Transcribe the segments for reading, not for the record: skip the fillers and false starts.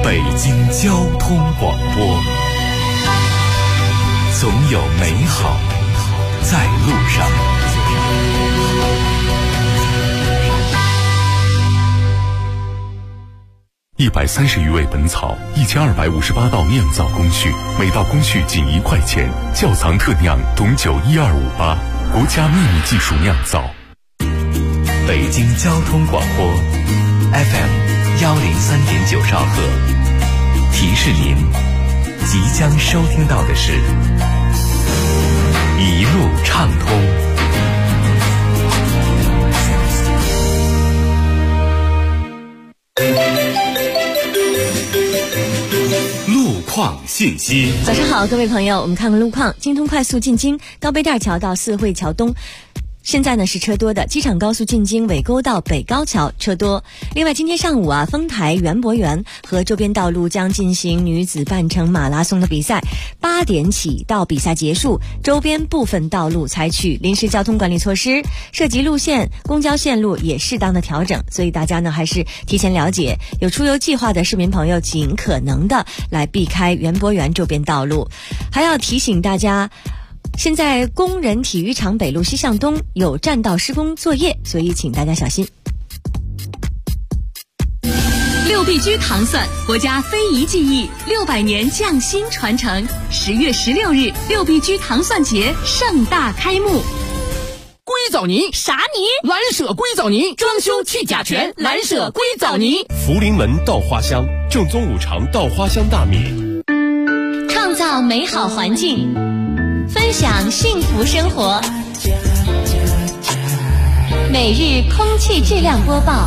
北京交通广播，总有美好在路上。130余味本草，1258道酿造工序，每道工序仅1块钱。窖藏特酿董酒12588，国家秘密技术酿造。北京交通广播 FM103.9兆赫，提示您即将收听到的是一路畅通。路况信息。 早上好，各位朋友，我们看看路况。京通快速进京高碑店桥到四惠桥东，现在呢是车多的。机场高速进京尾沟到北高桥车多。另外今天上午丰台园博园和周边道路将进行女子半程马拉松的比赛，8点起到比赛结束，周边部分道路采取临时交通管理措施，涉及路线公交线路也适当的调整，所以大家呢还是提前了解，有出游计划的市民朋友尽可能的来避开园博园周边道路。还要提醒大家，现在工人体育场北路西向东有占道施工作业，所以请大家小心。 六必居糖蒜，国家非遗技艺600年匠心传承。10月16日，六必居糖蒜节盛大开幕。 硅藻泥啥泥？ 蓝舍硅藻泥，装修去甲醛，蓝舍硅藻泥。 福临门稻花香，正宗五常稻花香大米。 创造美好环境，分享幸福生活。每日空气质量播报。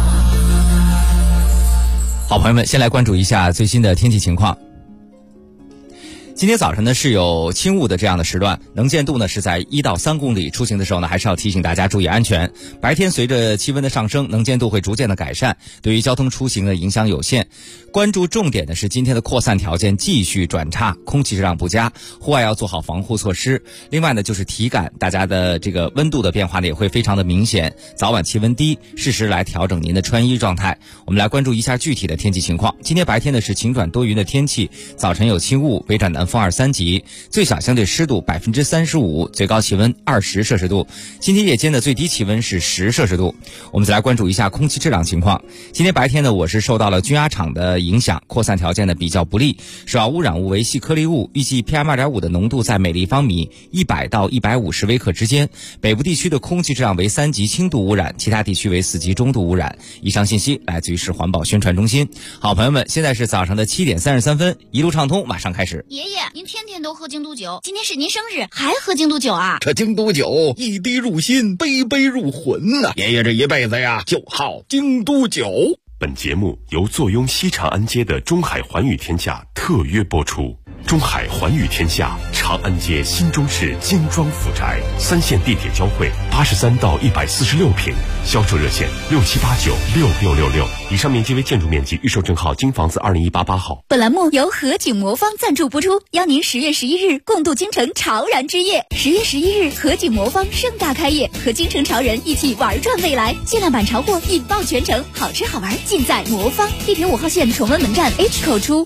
好朋友们，先来关注一下最新的天气情况。今天早晨呢是有轻雾的这样的时段，能见度呢是在1到3公里，出行的时候呢还是要提醒大家注意安全。白天随着气温的上升，能见度会逐渐的改善，对于交通出行的影响有限。关注重点的是今天的扩散条件继续转差，空气质量不佳，户外要做好防护措施。另外呢就是体感，大家的这个温度的变化呢也会非常的明显，早晚气温低，适时来调整您的穿衣状态。我们来关注一下具体的天气情况。今天白天呢是晴转多云的天气，早晨有轻雾，北转南风2、3级，最小相对湿度35%，最高气温20摄氏度。今天夜间的最低气温是10摄氏度。我们再来关注一下空气质量情况。今天白天呢，我是受到了均压场的影响，扩散条件呢比较不利，首要污染物为细颗粒物，预计 PM2.5 的浓度在每立方米100到150微克之间。北部地区的空气质量为3级轻度污染，其他地区为4级中度污染。以上信息来自于市环保宣传中心。好朋友们，现在是早上的7点33分，一路畅通马上开始。 爷爷，您天天都喝京都酒，今天是您生日还喝京都酒啊？ 这京都酒一滴入心，杯杯入魂呐！爷爷这一辈子呀就好京都酒。 本节目由坐拥西长安街的中海环宇天下特约播出。中海环宇天下，长安街新中式精装府宅，3线地铁交汇，83到146平，销售热线67896666。以上面积为建筑面积，预售证号京房子20188号。 本栏目由和景魔方赞助播出，邀您10月11日共度京城潮燃之夜。10月11日，和景魔方盛大开业，和京城潮人一起玩转未来，限量版潮货引爆全城，好吃好玩尽在魔方。地铁5号线崇文门站 H 口出。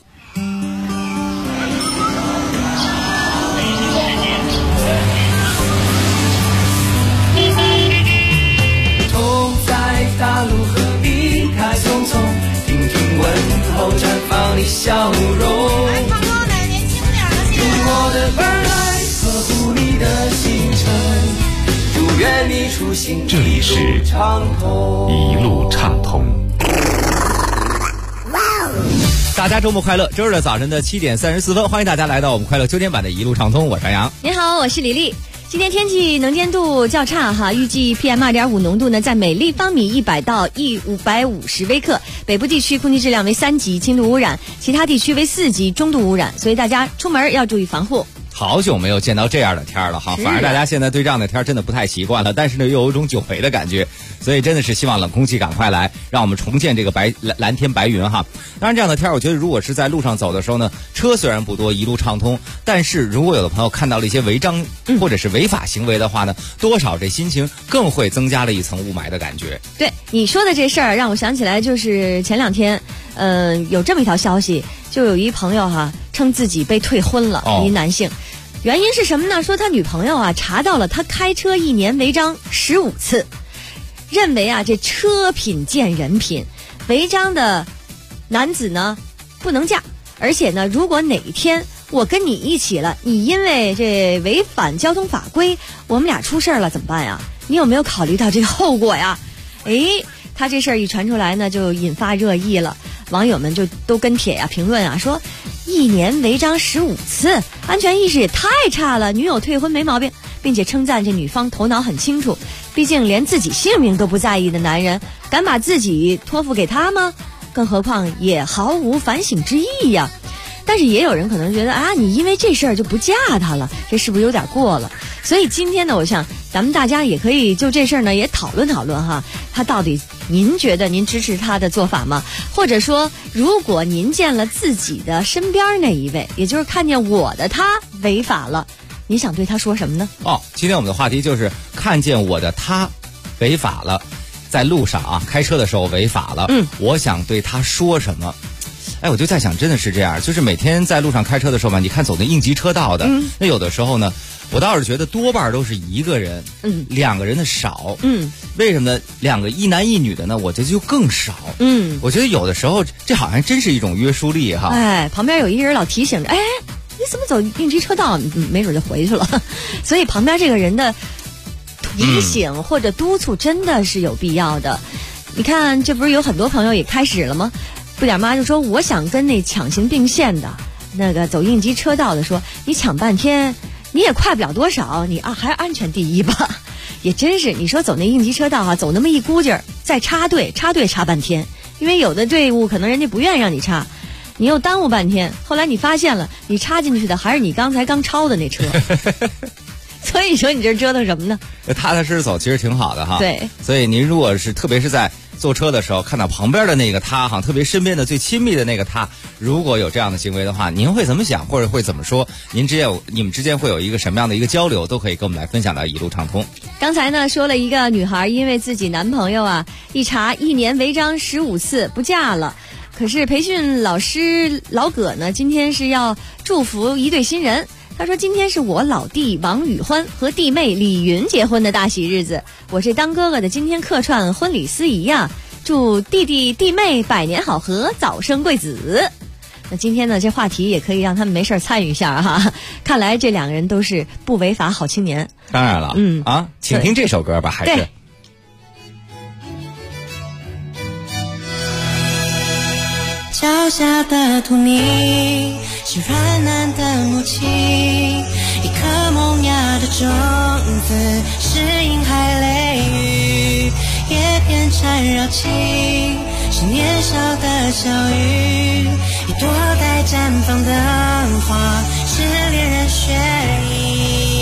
大路和离开匆匆，听听问候绽放的笑容。 来，胖哥的年轻点的先。 用我的伴来呵护你的行程，祝愿你出行这里是一路畅通。 大家周末快乐！周日的早晨的7点34分，欢迎大家来到我们快乐秋天版的一路畅通，我是杨。 你好，我是李丽。今天天气能见度较差哈，预计 PM2.5 浓度呢在每立方米100到550微克，北部地区空气质量为3级轻度污染，其他地区为4级中度污染，所以大家出门要注意防护。 好久没有见到这样的天了哈，反而大家现在对这样的天真的不太习惯了，但是呢又有一种久违的感觉，所以真的是希望冷空气赶快来，让我们重见这个蓝天白云哈。当然这样的天我觉得如果是在路上走的时候呢，车虽然不多，一路畅通，但是如果有的朋友看到了一些违章或者是违法行为的话呢，多少这心情更会增加了一层雾霾的感觉。 对你说的这事儿让我想起来，就是前2天有这么一条消息， 就有一朋友哈，称自己被退婚了，一男性。原因是什么呢？说他女朋友啊查到了他开车1年违章15次，认为啊这车品见人品，违章的男子呢不能嫁，而且呢如果哪天我跟你一起了，你因为这违反交通法规，我们俩出事了怎么办呀？你有没有考虑到这个后果呀？他这事儿一传出来呢，就引发热议了。网友们就都跟帖呀、评论啊，说1年违章15次，安全意识也太差了，女友退婚没毛病，并且称赞这女方头脑很清楚，毕竟连自己性命都不在意的男人，敢把自己托付给他吗？更何况也毫无反省之意呀。但是也有人可能觉得啊，你因为这事儿就不嫁他了，这是不是有点过了？所以今天呢，我想咱们大家也可以就这事儿呢也讨论讨论哈，他到底您觉得您支持他的做法吗？或者说，如果您见了自己的身边那一位，也就是看见我的他违法了，你想对他说什么呢？ 今天我们的话题就是看见我的他违法了，在路上啊开车的时候违法了，我想对他说什么？我就在想，真的是这样，就是每天在路上开车的时候嘛，你看走那应急车道的，那有的时候呢，我倒是觉得多半都是一个人，2个人的少，为什么呢？2个一男一女的呢，我觉得就更少，我觉得有的时候这好像真是一种约束力哈。 旁边有一人老提醒着，你怎么走应急车道？没准就回去了。所以旁边这个人的提醒或者督促真的是有必要的。你看，这不是有很多朋友也开始了吗？不点妈就说，我想跟那抢行并线的那个走应急车道的说，你抢半天你也快不了多少，你还是安全第一吧。也真是，你说走那应急车道啊，走那么一估劲儿，再插队插半天，因为有的队伍可能人家不愿意让你插，你又耽误半天，后来你发现了你插进去的还是你刚超的那车。所以说你这折腾什么呢？ 踏踏实实走其实挺好的哈。 对， 所以您如果是特别是在坐车的时候看到旁边的那个他哈，特别身边的最亲密的那个他，如果有这样的行为的话，您会怎么想或者会怎么说？你们之间会有一个什么样的一个交流，都可以跟我们来分享到一路畅通。 刚才呢说了一个女孩因为自己男朋友啊一查1年违章15次不嫁了，可是培训老师老葛呢今天是要祝福一对新人。他说，今天是我老弟王宇欢和弟妹李云结婚的大喜日子，我是当哥哥的今天客串婚礼司仪呀，祝弟弟弟妹百年好合，早生贵子。那今天呢这话题也可以让他们没事参与一下哈，看来这2个人都是不违法好青年。 当然了，请听这首歌吧，还是脚下的土泥是软嫩的母亲，一颗萌芽的种子适应海雷雨，叶片缠绕情是年少的小雨，一朵待绽放的花是恋人血液。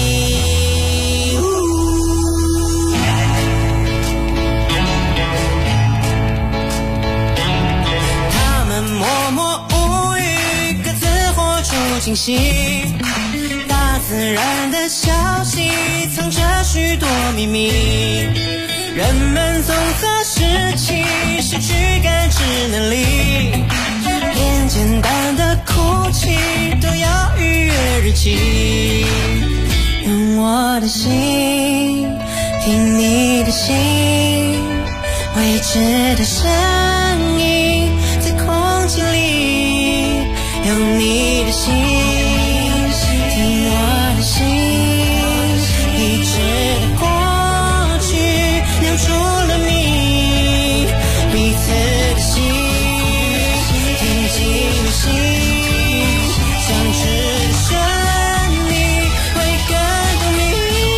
默默无语，各自活出惊喜。大自然的消息藏着许多秘密，人们从何时起失去感知能力？连简单的哭泣都要预约日期。用我的心听你的心，未知的声音空气里有你的心，听我的心，已知的过去留住了你，彼此的心，听进了心，相知的旋律会更动你。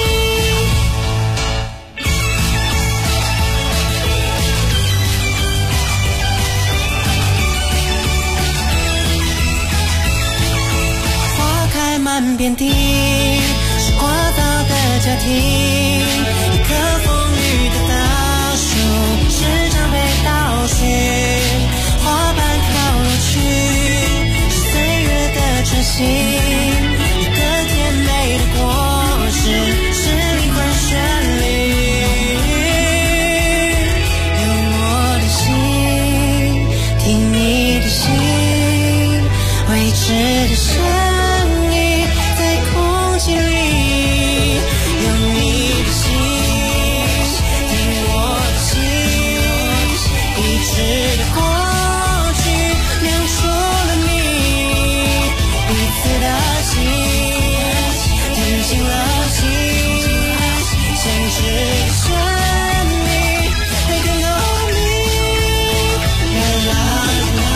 满遍地是聒噪的家庭，一棵风雨的大树时常被倒叙，花瓣飘落去是岁月的喘息，一个甜美的果实是灵魂旋律。用我的心听你的心， 声音在空气里，有你的心，听我的心，一直的过去亮出了你，彼此的心填进了心，现实的生命会更浓密，啦啦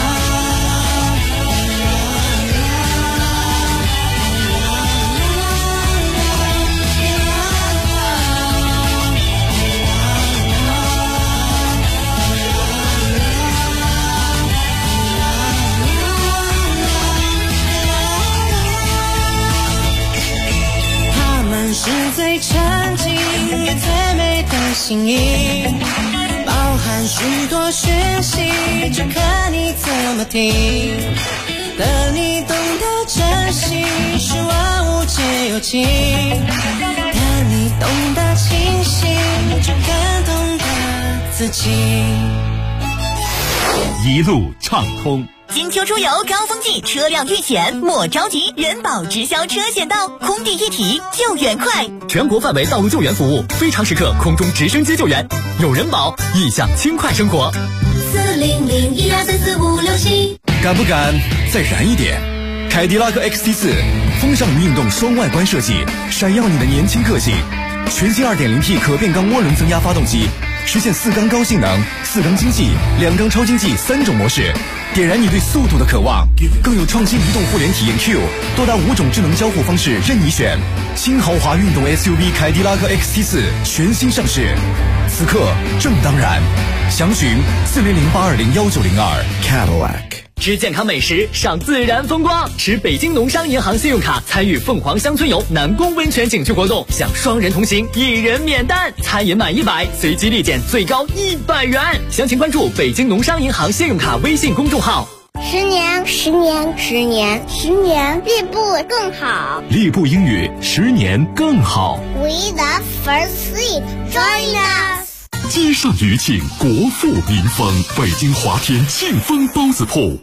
是最沉静也最美的心意，包含许多讯息，就看你怎么听。等你懂得珍惜，是万物皆有情；等你懂得清醒，就更懂得自己。 一路畅通。 金秋出游高峰季，车辆遇险莫着急，人保直销车险到，空地一体，救援快， 全国范围道路救援服务，非常时刻空中直升机救援，有人保，意向轻快生活。 40012344567， 敢不敢再燃一点？凯迪拉克 XT4 风尚运动双外观设计，闪耀你的年轻个性。全新 2.0T 可变缸涡轮增压发动机，实现4缸高性能、4缸经济、2缸超经济3种模式，点燃你对速度的渴望。更有创新移动互联体验 Q， 多达5种智能交互方式任你选。新豪华运动 SUV 凯迪拉克 XT4 全新上市，此刻正当然。详询4008201902 Cadillac。 吃健康美食，赏自然风光，持北京农商银行信用卡参与凤凰乡村游南宫温泉景区活动，享双人同行，1人免单，餐饮满100随机立减最高100元。详情关注北京农商银行信用卡微信公众号。 10年，10年，10年，10年，立步更好。 立步英语10年更好。 We the first sleep, join us。 街上余庆，国富民丰，北京华天庆丰包子铺。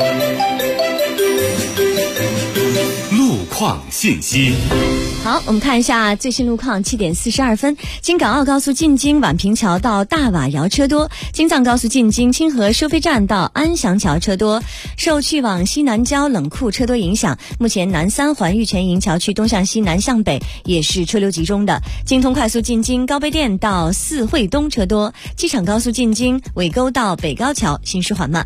路况信息。 好，我们看一下最新路况。7点42分，京港澳高速进京宛平桥到大瓦窑车多，京藏高速进京清河收费站到安祥桥车多。受去往西南郊冷库车多影响，目前南3环玉泉营桥区东向西南向北也是车流集中的。京通快速进京高碑店到四惠东车多，机场高速进京尾沟到北高桥行驶缓慢。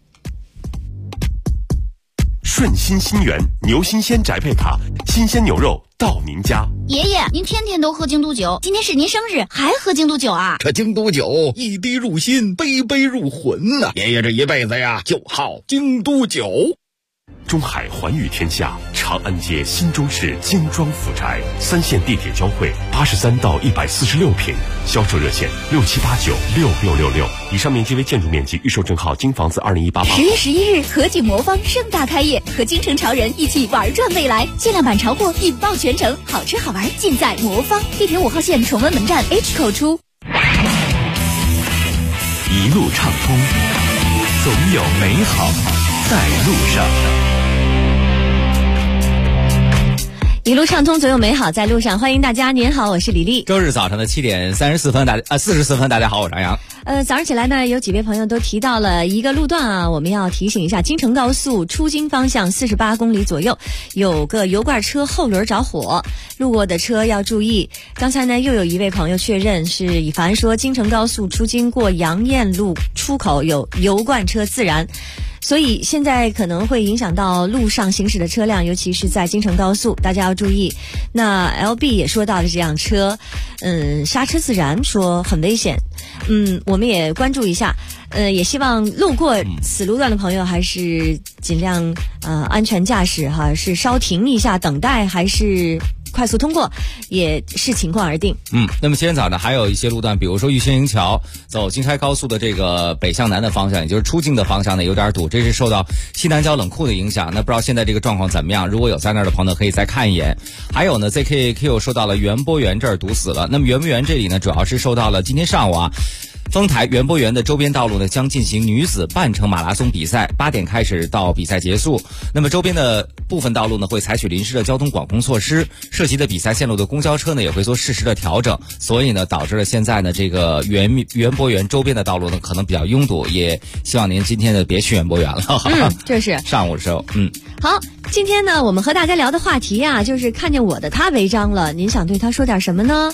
顺心新源牛新鲜宅配卡，新鲜牛肉到您家。 爷爷，您天天都喝京都酒，今天是您生日还喝京都酒啊？ 这京都酒一滴入心，杯杯入魂呐！爷爷这一辈子呀，就好京都酒。 中海环宇天下，长安街新中市精装府宅，3线地铁交汇，83到146平，销售热线67896666。以上面积为建筑面积，预售证号京房子2018。 10月11日，和景魔方盛大开业，和京城潮人一起玩转未来，限量版潮货引爆全城，好吃好玩尽在魔方。地铁5号线崇文门站 H 口出。 一路畅通，总有美好在路上。 一路畅通，总有美好在路上。欢迎大家，您好，我是李丽。 周日早上的7点44分，44分，大家好，我是杨洋。 早上起来呢，有几位朋友都提到了一个路段啊，我们要提醒一下，京承高速出京方向48公里左右，有个油罐车后轮着火，路过的车要注意。刚才呢，又有一位朋友确认是以凡说，京承高速出京过杨雁路出口有油罐车自燃。所以现在可能会影响到路上行驶的车辆，尤其是在京承高速，大家要注意。那 LB 也说到了这辆车，刹车自燃，说很危险。我们也关注一下，也希望路过此路段的朋友还是尽量安全驾驶哈，是稍停一下等待，还是快速通过，也视情况而定。 那么今天早上还有一些路段，比如说玉泉营桥走京开高速的这个北向南的方向，也就是出京的方向呢有点堵，这是受到西南郊冷库的影响。那不知道现在这个状况怎么样？如果有在那儿的朋友可以再看一眼。还有呢 ZKQ 受到了园博园这儿堵死了。那么园博园这里呢，主要是受到了今天上午丰台园博园的周边道路呢将进行女子半程马拉松比赛，8点开始到比赛结束。那么周边的部分道路呢会采取临时的交通管控措施，涉及的比赛线路的公交车呢也会做适时的调整，所以呢导致了现在呢这个园博园周边的道路呢可能比较拥堵，也希望您今天呢别去园博园了。 这是上午的时候。 好，今天呢我们和大家聊的话题啊，就是看见我的他违章了，您想对他说点什么呢？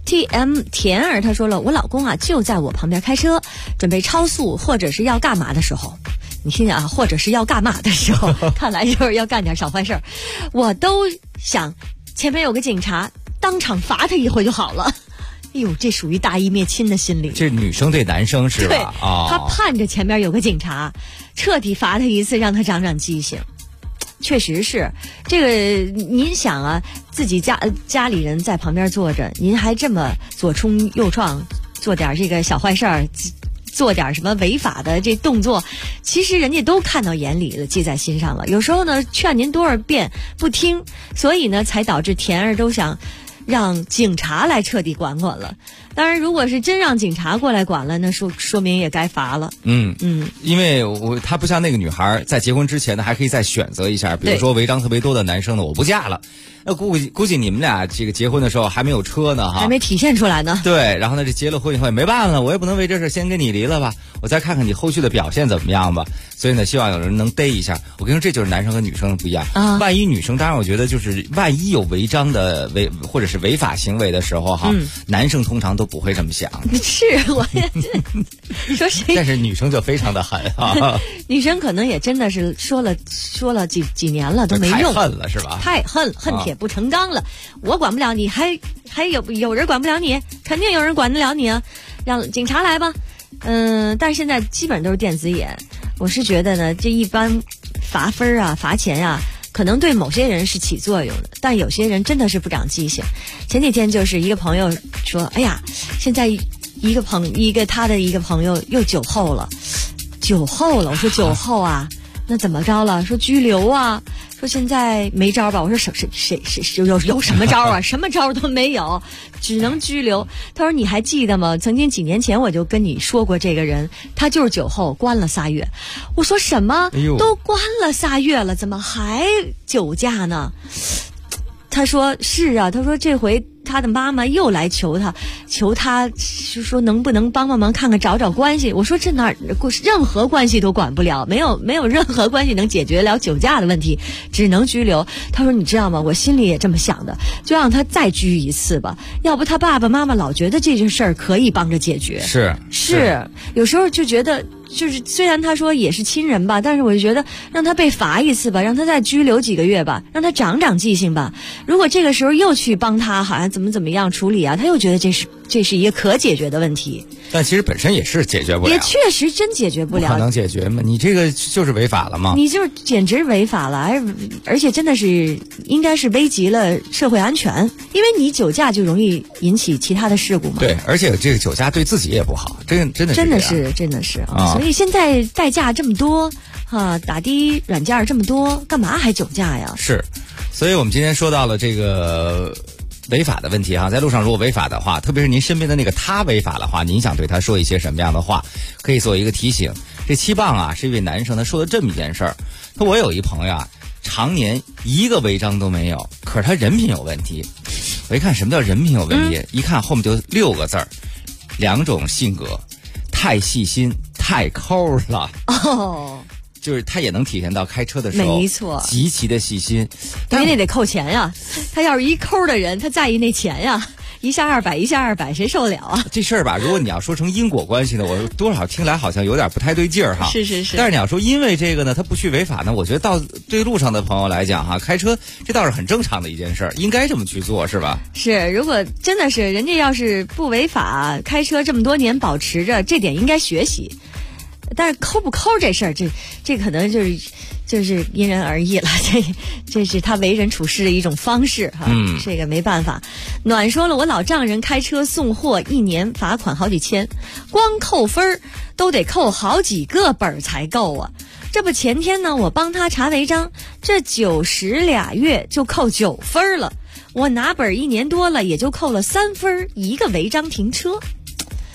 TM 田儿他说了，我老公啊就在我旁边开车，准备超速或者是要干嘛的时候，你听见啊，或者是要干嘛的时候，看来就是要干点小坏事儿，我都想前面有个警察当场罚他一回就好了。哎呦，这属于大义灭亲的心理。 这女生对男生是吧？ 对，他盼着前面有个警察彻底罚他一次，让他长长记性。确实是这个，您想啊，自己家里人在旁边坐着，您还这么左冲右撞，做点这个小坏事儿，做点什么违法的这动作，其实人家都看到眼里了，记在心上了。有时候呢，劝您多少遍不听，所以呢，才导致田儿都想让警察来彻底管管了。当然，如果是真让警察过来管了，那说明也该罚了。 因为他不像那个女孩，在结婚之前呢，还可以再选择一下，比如说违章特别多的男生呢，我不嫁了。那估计你们俩这个结婚的时候还没有车呢， 还没体现出来呢。 对，然后呢，这结了婚以后也没办法了，我也不能为这事先跟你离了吧，我再看看你后续的表现怎么样吧。所以呢，希望有人能逮一下。我跟你说，这就是男生和女生的不一样啊。万一女生，当然我觉得就是万一有违章的或者是违法行为的时候哈，男生通常都不会这么想。 是，我也说谁？ 但是女生就非常的狠啊。 女生可能也真的是说了几年了都没用， 太恨了是吧？ 太恨铁不成钢了。我管不了你，还有人管不了你，肯定有人管得了你啊！让警察来吧。但是现在基本都是电子眼。我是觉得呢，这一般罚分啊、罚钱啊，可能对某些人是起作用的，但有些人真的是不长记性。前几天就是一个朋友说，哎呀，现在他的一个朋友又酒后了。我说酒后啊，那怎么着了？说拘留啊。说现在没招吧？我说谁有什么招啊？什么招都没有，只能拘留。他说你还记得吗？曾经几年前我就跟你说过，这个人他就是酒后关了3月。我说什么？都关了3月了，怎么还酒驾呢？他说是啊，他说这回他的妈妈又来求他说能不能帮忙看看找关系。我说这哪任何关系都管不了，没有任何关系能解决了酒驾的问题，只能拘留。他说你知道吗，我心里也这么想的，就让他再拘一次吧，要不他爸爸妈妈老觉得这件事儿可以帮着解决。是有时候就觉得，就是虽然他说也是亲人吧，但是我就觉得让他被罚一次吧，让他再拘留几个月吧，让他长记性吧。如果这个时候又去帮他好像怎么样处理啊，他又觉得这是一个可解决的问题。 但其实本身也是解决不了， 也确实真解决不了， 不可能解决嘛？你这个就是违法了吗？ 你就是简直违法了，而且真的是应该是危及了社会安全，因为你酒驾就容易引起其他的事故嘛。 对，而且这个酒驾对自己也不好，真的是啊。所以现在代驾这么多啊，打的软件这么多，干嘛还酒驾呀？ 是，所以我们今天说到了这个违法的问题哈，在路上如果违法的话，特别是您身边的那个他违法的话，您想对他说一些什么样的话，可以做一个提醒。这7磅啊是一位男生，他说的这么一件事儿，他我有一朋友啊，常年一个违章都没有，可是他人品有问题。我一看什么叫人品有问题，一看后面就6个字儿，2种性格，太细心太抠了。就是他也能体现到开车的时候， 没错， 极其的细心， 因为那得扣钱呀。他要是一抠的人，他在意那钱呀，一下200，一下200，谁受得了啊？ 这事儿吧，如果你要说成因果关系呢，我多少听来好像有点不太对劲儿哈。 是。 但是你要说因为这个呢，他不去违法呢，我觉得对路上的朋友来讲哈，开车这倒是很正常的一件事儿，应该这么去做，是吧？ 是，如果真的是人家要是不违法，开车这么多年保持着这点，应该学习。但是抠不抠这事儿，这可能就是因人而异了。这是他为人处事的一种方式哈。这个没办法。暖说了，我老丈人开车送货1年罚款好几千，光扣分都得扣好几个本才够啊。这不前天呢，我帮他查违章，这90俩月就扣9分了。我拿本1年多了，也就扣了3分，一个违章停车。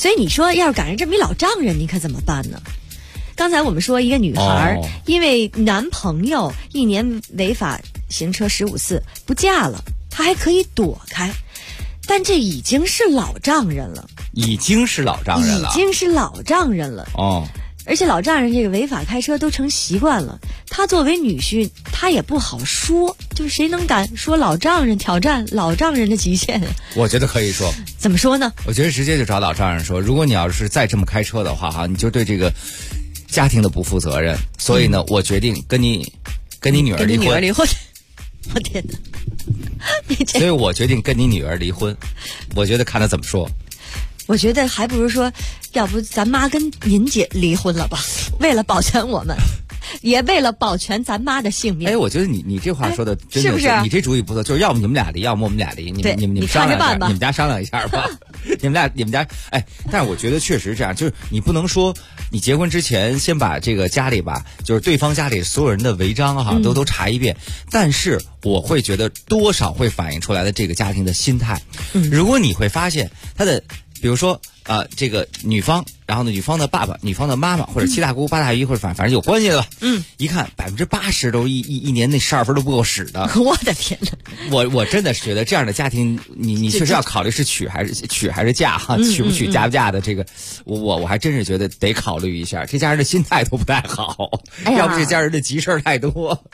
所以你说要是赶上这么一老丈人，你可怎么办呢？刚才我们说一个女孩因为男朋友1年违法行车15次不嫁了，她还可以躲开，但这已经是老丈人了， 已经是老丈人了哦。 而且老丈人这个违法开车都成习惯了，他作为女婿他也不好说，就是谁能敢说老丈人挑战老丈人的极限？ 我觉得可以说。 怎么说呢？ 我觉得直接就找老丈人说，如果你要是再这么开车的话哈，你就对这个家庭的不负责任，所以呢，我决定跟你女儿离婚。 我天哪！ 所以我决定跟你女儿离婚。我觉得看他怎么说。 我觉得还不如说，要不咱妈跟您姐离婚了吧？为了保全我们，也为了保全咱妈的性命。 哎，我觉得你这话说的真的是不是？ 你这主意不错，就是要么你们俩离，要么我们俩离。你们商量一下，你们家商量一下吧。你们家，哎，但是我觉得确实这样，就是你不能说你结婚之前先把这个家里吧，就是对方家里所有人的违章哈都查一遍。但是我会觉得多少会反映出来的这个家庭的心态。如果你会发现他的。比如说这个女方，然后呢，女方的爸爸、女方的妈妈，或者七大姑八大姨，或者反正有关系的吧。一看80%都一年那12分都不够使的。 我的天哪！ 我真的是觉得这样的家庭，你确实要考虑是娶还是嫁哈，娶不娶嫁不嫁的这个，我还真是觉得得考虑一下，这家人的心态都不太好，要不这家人的急事太多。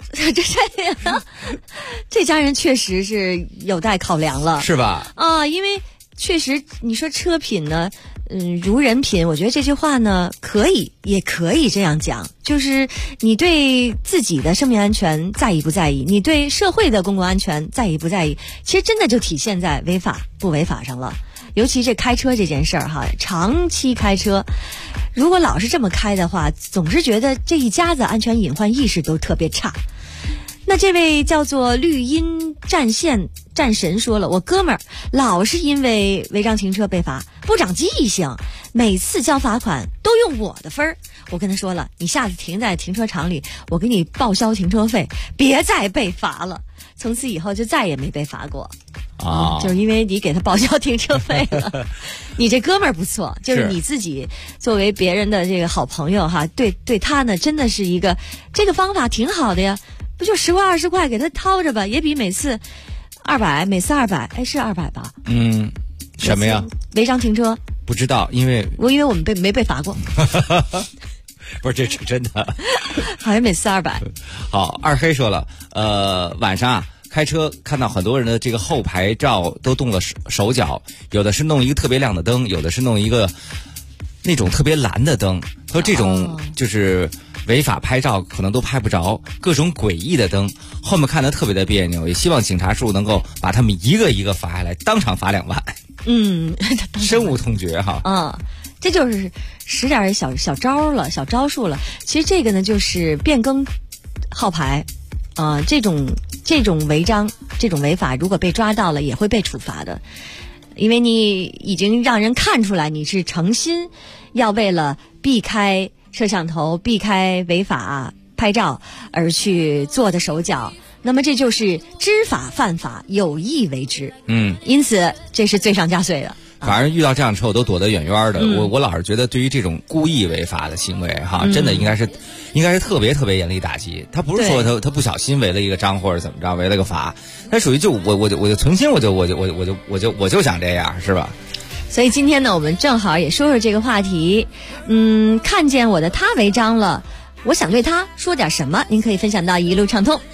这家人确实是有待考量了， 是吧？ 啊，因为。确实，你说车品呢，如人品，我觉得这句话呢，也可以这样讲，就是你对自己的生命安全在意不在意，你对社会的公共安全在意不在意，其实真的就体现在违法不违法上了。尤其这开车这件事儿哈，长期开车，如果老是这么开的话，总是觉得这一家子安全隐患意识都特别差。那这位叫做绿茵战神说了，我哥们儿老是因为违章停车被罚，不长记性，每次交罚款都用我的分儿。我跟他说了，你下次停在停车场里，我给你报销停车费，别再被罚了。从此以后就再也没被罚过就是因为你给他报销停车费了。你这哥们儿不错，就是你自己作为别人的这个好朋友哈，对他呢真的是一个这个方法挺好的呀。不就10块20块给他掏着吧，也比每次200，每次200，哎，是200吧？ 什么呀？ 违章停车？ 不知道，因为我们没被罚过。 不是，这是真的。 好像每次200。 好，二黑说了，晚上开车看到很多人的这个后排照都动了手脚，有的是弄一个特别亮的灯，有的是弄一个那种特别蓝的灯，说这种就是违法拍照可能都拍不着，各种诡异的灯，后面看得特别的别扭，也希望警察叔能够把他们一个一个罚下来，当场罚2万。深恶痛绝哈。 这就是使点小招了，小招数了。其实这个呢，就是变更号牌这种违章、这种违法，如果被抓到了，也会被处罚的。因为你已经让人看出来你是诚心要为了避开摄像头、避开违法拍照而去做的手脚，那么这就是知法犯法，有意为之。因此这是罪上加罪的。 反正遇到这样的车我都躲得远远的。我老是觉得对于这种故意违法的行为哈，真的应该是特别特别严厉打击。他不是说他不小心违了一个章或者怎么着违了个法，他属于就我就存心我就想这样，是吧？ 所以今天呢，我们正好也说说这个话题。看见我的他违章了，我想对他说点什么？您可以分享到一路畅通。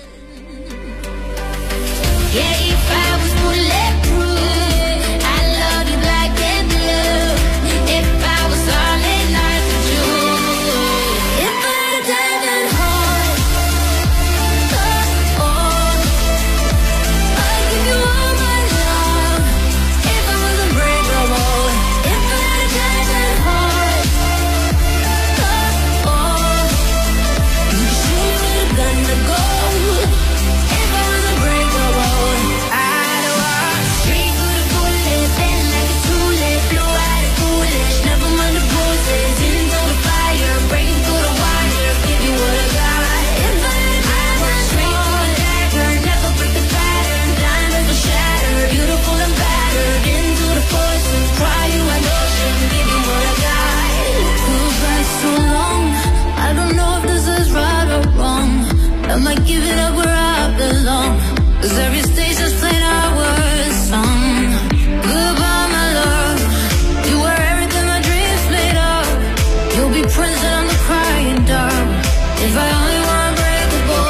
'Cause every stage just played our song. Goodbye, my love. You were everything my dreams made of. You'll be Prince and I'm the crying dove. If I only were unbreakable.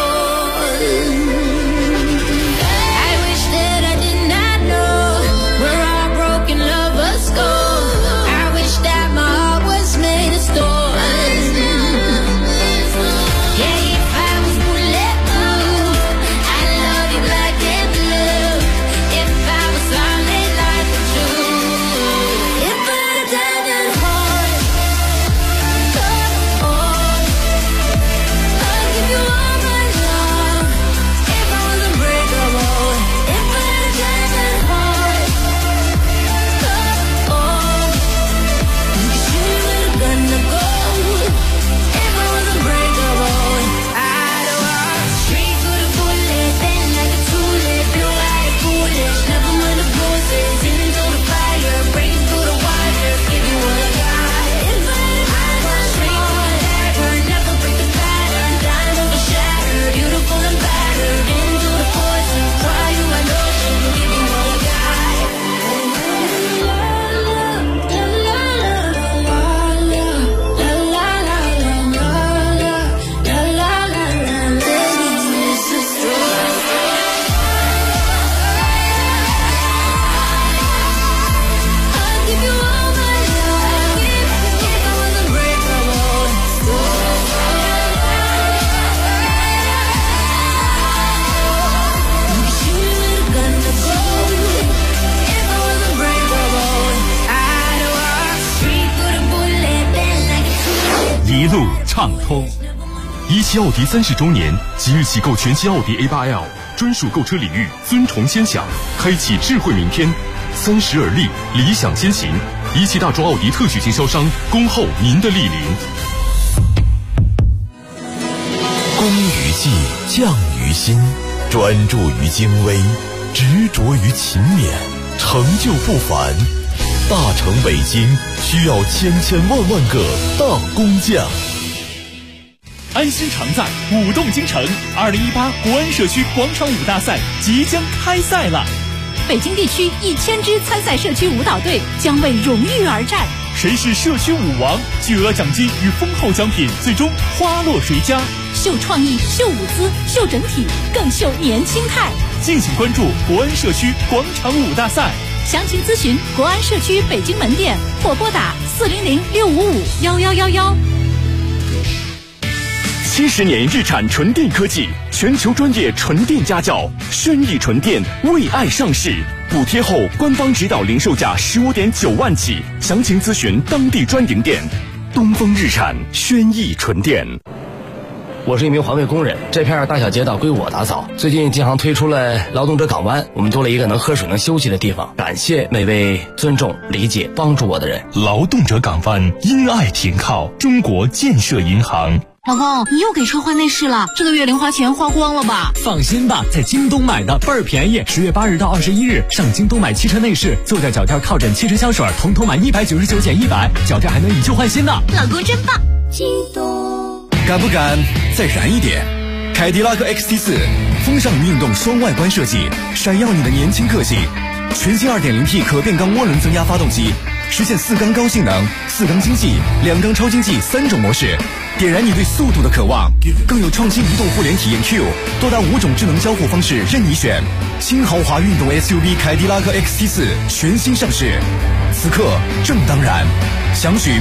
I wish that I did not know where our broken lovers go. I wish that my heart was made of stone. 一路畅通。17奥迪30周年，即日起购全新奥迪 A8L， 专属购车领域尊崇先享，开启智慧明天。30而立，理想先行。17大众奥迪特许经销商，恭候您的莅临。 工于技，匠于心，专注于精微，执着于勤勉，成就不凡。大成北京需要千千万万个大工匠。 安心常在，舞动京城，2018国安社区广场舞大赛即将开赛了。 北京地区1000支参赛社区舞蹈队将为荣誉而战。 谁是社区舞王？巨额奖金与丰厚奖品，最终花落谁家？ 秀创意，秀舞姿，秀整体，更秀年轻态。 敬请关注国安社区广场舞大赛。 详情咨询国安社区北京门店或拨打400-655-1111。 70年日产纯电科技，全球专业纯电家教，轩逸纯电为爱上市，补贴后官方指导零售价15.9万起，详情咨询当地专营店。东风日产轩逸纯电。 我是一名环卫工人，这片大小街道归我打扫。最近京杭推出了劳动者港湾，我们多了一个能喝水能休息的地方。感谢每位尊重、理解、帮助我的人。 劳动者港湾，因爱停靠，中国建设银行。 老公，你又给车换内饰了，这个月零花钱花光了吧？ 放心吧，在京东买的倍儿便宜。10月8日到21日，上京东买汽车内饰，坐在脚垫靠枕汽车香水，统统满199减100，脚垫还能以旧换新呢。 老公真棒！ 京东。 敢不敢再燃一点？凯迪拉克 XT4 风尚运动双外观设计，闪耀你的年轻个性。全新 2.0T 可变缸涡轮增压发动机，实现4缸高性能、4缸经济、2缸超经济3种模式，点燃你对速度的渴望。更有创新移动互联体验 Q， 多达5种智能交互方式任你选。轻豪华运动 SUV 凯迪拉克 XT4 全新上市，此刻正当然。详询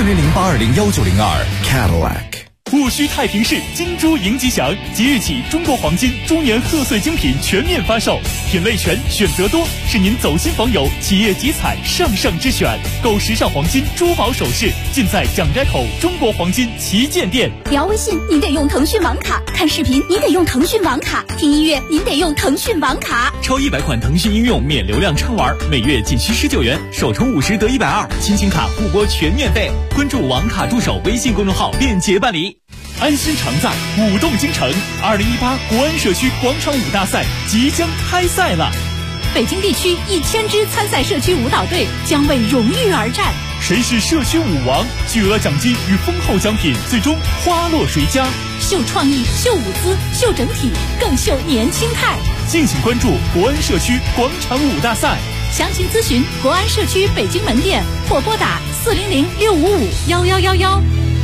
400-820-1902 Cadillac。 戊戌太平市金猪迎吉祥，即日起中国黄金猪年贺岁精品全面发售，品类全，选择多，是您走亲访友、企业集采上上之选。购时尚黄金珠宝首饰，尽在蒋斋口中国黄金旗舰店。 聊微信您得用腾讯网卡，看视频您得用腾讯网卡，听音乐您得用腾讯网卡。 超100款腾讯应用免流量畅玩，每月仅需19元，首充50得120，亲情卡互拨全免费。关注网卡助手微信公众号便捷办理。安心常在，舞动京城，2018国安社区广场舞大赛即将开赛了。 北京地区1000支参赛社区舞蹈队将为荣誉而战。 谁是社区舞王？巨额奖金与丰厚奖品，最终花落谁家？ 秀创意，秀舞姿，秀整体，更秀年轻态。 敬请关注国安社区广场舞大赛。 详情咨询国安社区北京门店或拨打400-655-1111。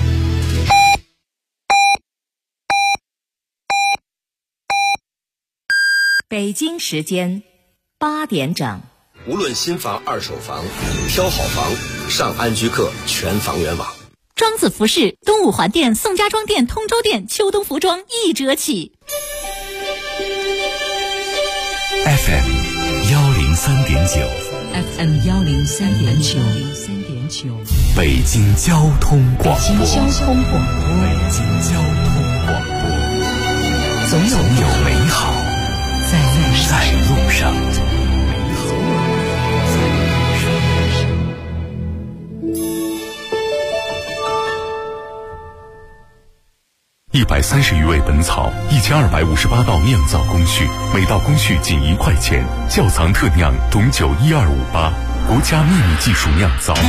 北京时间8点整。 无论新房二手房，挑好房上安居客全房源网。 庄子服饰东五环店、宋家庄店、通州店秋冬服装1折起。 FM 103.9 FM 103.9 北京交通广播。 北京交通广播， 总有美好在路上。130余味本草，1258道酿造工序，每道工序仅1块钱。窖藏特酿董酒12588，国家秘密技术酿造。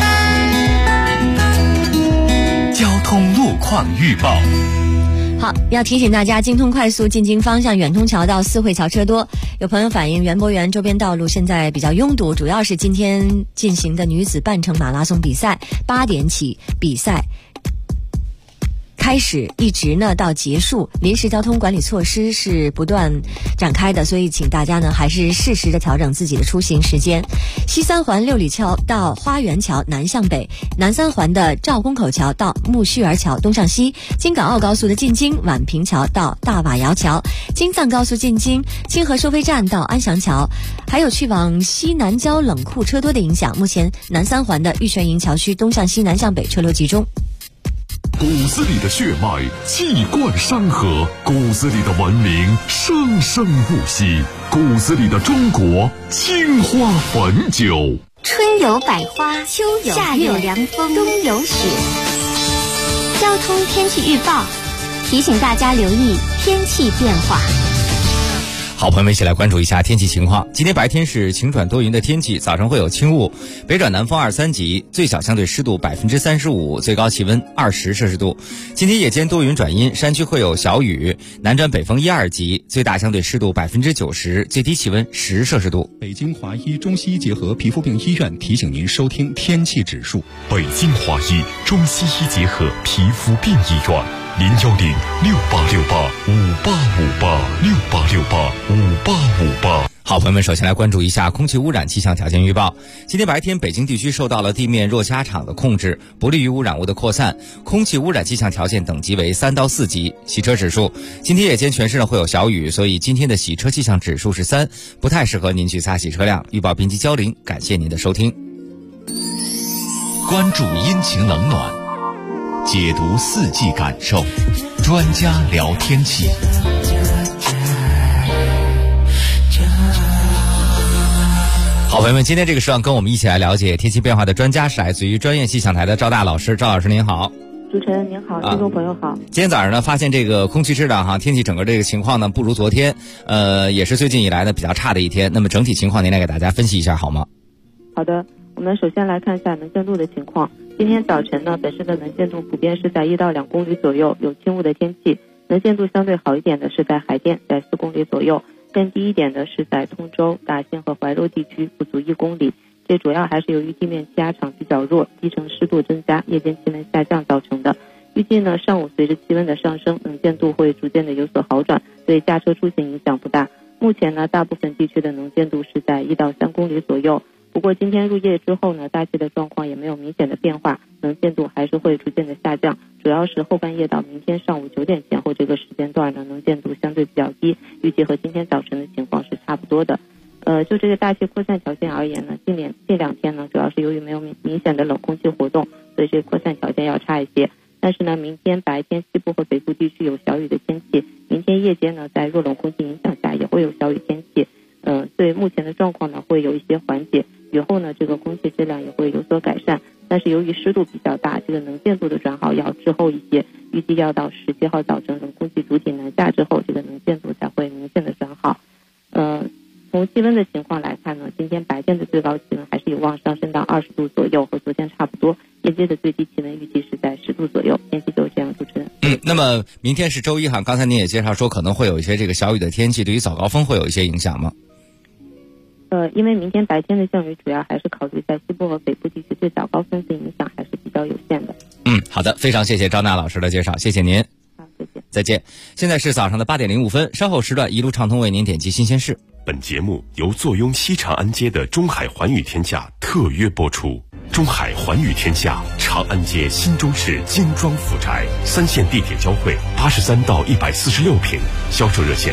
交通路况预报。 好，要提醒大家，京通快速进京方向远通桥到四惠桥车多。有朋友反映园博园周边道路现在比较拥堵，主要是今天进行的女子半程马拉松比赛，8点起比赛开始一直呢到结束，临时交通管理措施是不断展开的，所以请大家呢还是适时的调整自己的出行时间。西三环六里桥到花园桥南向北，南三环的赵公口桥到木樨儿桥东向西，京港澳高速的进京宛平桥到大瓦窑桥，京藏高速进京清河收费站到安祥桥，还有去往西南郊冷库车多的影响，目前南三环的玉泉营桥区东向西南向北车流集中。 骨子里的血脉气贯山河，骨子里的文明生生不息，骨子里的中国青花汾酒。 春有百花，秋有夏有凉风，冬有雪。交通天气预报提醒大家留意天气变化。 好，朋友们一起来关注一下天气情况。今天白天是晴转多云的天气，早上会有轻雾，北转南风2、3级，最小相对湿度35%，最高气温20摄氏度。今天夜间多云转阴，山区会有小雨，南转北风1、2级，最大相对湿度90%，最低气温10摄氏度。 北京华医中西医结合皮肤病医院提醒您收听天气指数。 北京华医中西医结合皮肤病医院。010-6868-5858，6868-5858。 好，朋友们，首先来关注一下空气污染气象条件预报。今天白天，北京地区受到了地面弱气场的控制，不利于污染物的扩散，空气污染气象条件等级为3到4级。洗车指数，今天夜间全市呢会有小雨，所以今天的洗车气象指数是3，不太适合您去擦洗车辆。预报编辑焦玲，感谢您的收听。 关注阴晴冷暖，解读四季感受，专家聊天气。 好，朋友们，今天这个时段跟我们一起来了解天气变化的专家是来自于专业气象台的赵大老师。赵老师您好。 主持人您好，听众朋友好。 今天早上呢，发现这个空气质量天气整个这个情况呢不如昨天，也是最近以来呢比较差的一天。那么整体情况您来给大家分析一下好吗？ 好的，我们首先来看一下能见度的情况。今天早晨呢，本市的能见度普遍是在1到2公里左右，有轻雾的天气。能见度相对好一点的是在海淀，在4公里左右；更低一点的是在通州、大兴和怀柔地区，不足1公里。这主要还是由于地面气压场比较弱，低层湿度增加，夜间气温下降造成的。预计呢，上午随着气温的上升，能见度会逐渐的有所好转，对驾车出行影响不大。目前呢，大部分地区的能见度是在1到3公里左右。不过今天入夜之后呢，大气的状况也没有明显的变化，能见度还是会逐渐的下降，主要是后半夜到明天上午9点前后这个时间段呢，能见度相对比较低，预计和今天早晨的情况是差不多的。就这个大气扩散条件而言呢，近2天呢，主要是由于没有明显的冷空气活动，所以这个扩散条件要差一些。但是呢，明天白天西部和北部地区有小雨的天气，明天夜间呢，在弱冷空气影响下也会有小雨天气。对目前的状况呢，会有一些缓解，雨后呢，这个空气质量也会有所改善。但是由于湿度比较大，这个能见度的转好要滞后一些，预计要到17号早晨冷空气主体南下之后，这个能见度才会明显的转好。从气温的情况来看呢，今天白天的最高气温还是有望上升到20度左右，和昨天差不多。夜间的最低气温预计是在10度左右。天气就这样，主持人。 那么明天是周一哈，刚才您也介绍说可能会有一些这个小雨的天气，对于早高峰会有一些影响吗？ 因为明天白天的降雨主要还是考虑在西部和北部地区，对早高峰的影响还是比较有限的。 好的，非常谢谢赵娜老师的介绍，谢谢您。 好，再见。 再见。现在是早上的8点05分，稍后时段一路畅通为您点击新鲜事。 本节目由坐拥西长安街的中海环宇天下特约播出。中海环宇天下长安街新中式精装复宅，3线地铁交汇，83到146平，销售热线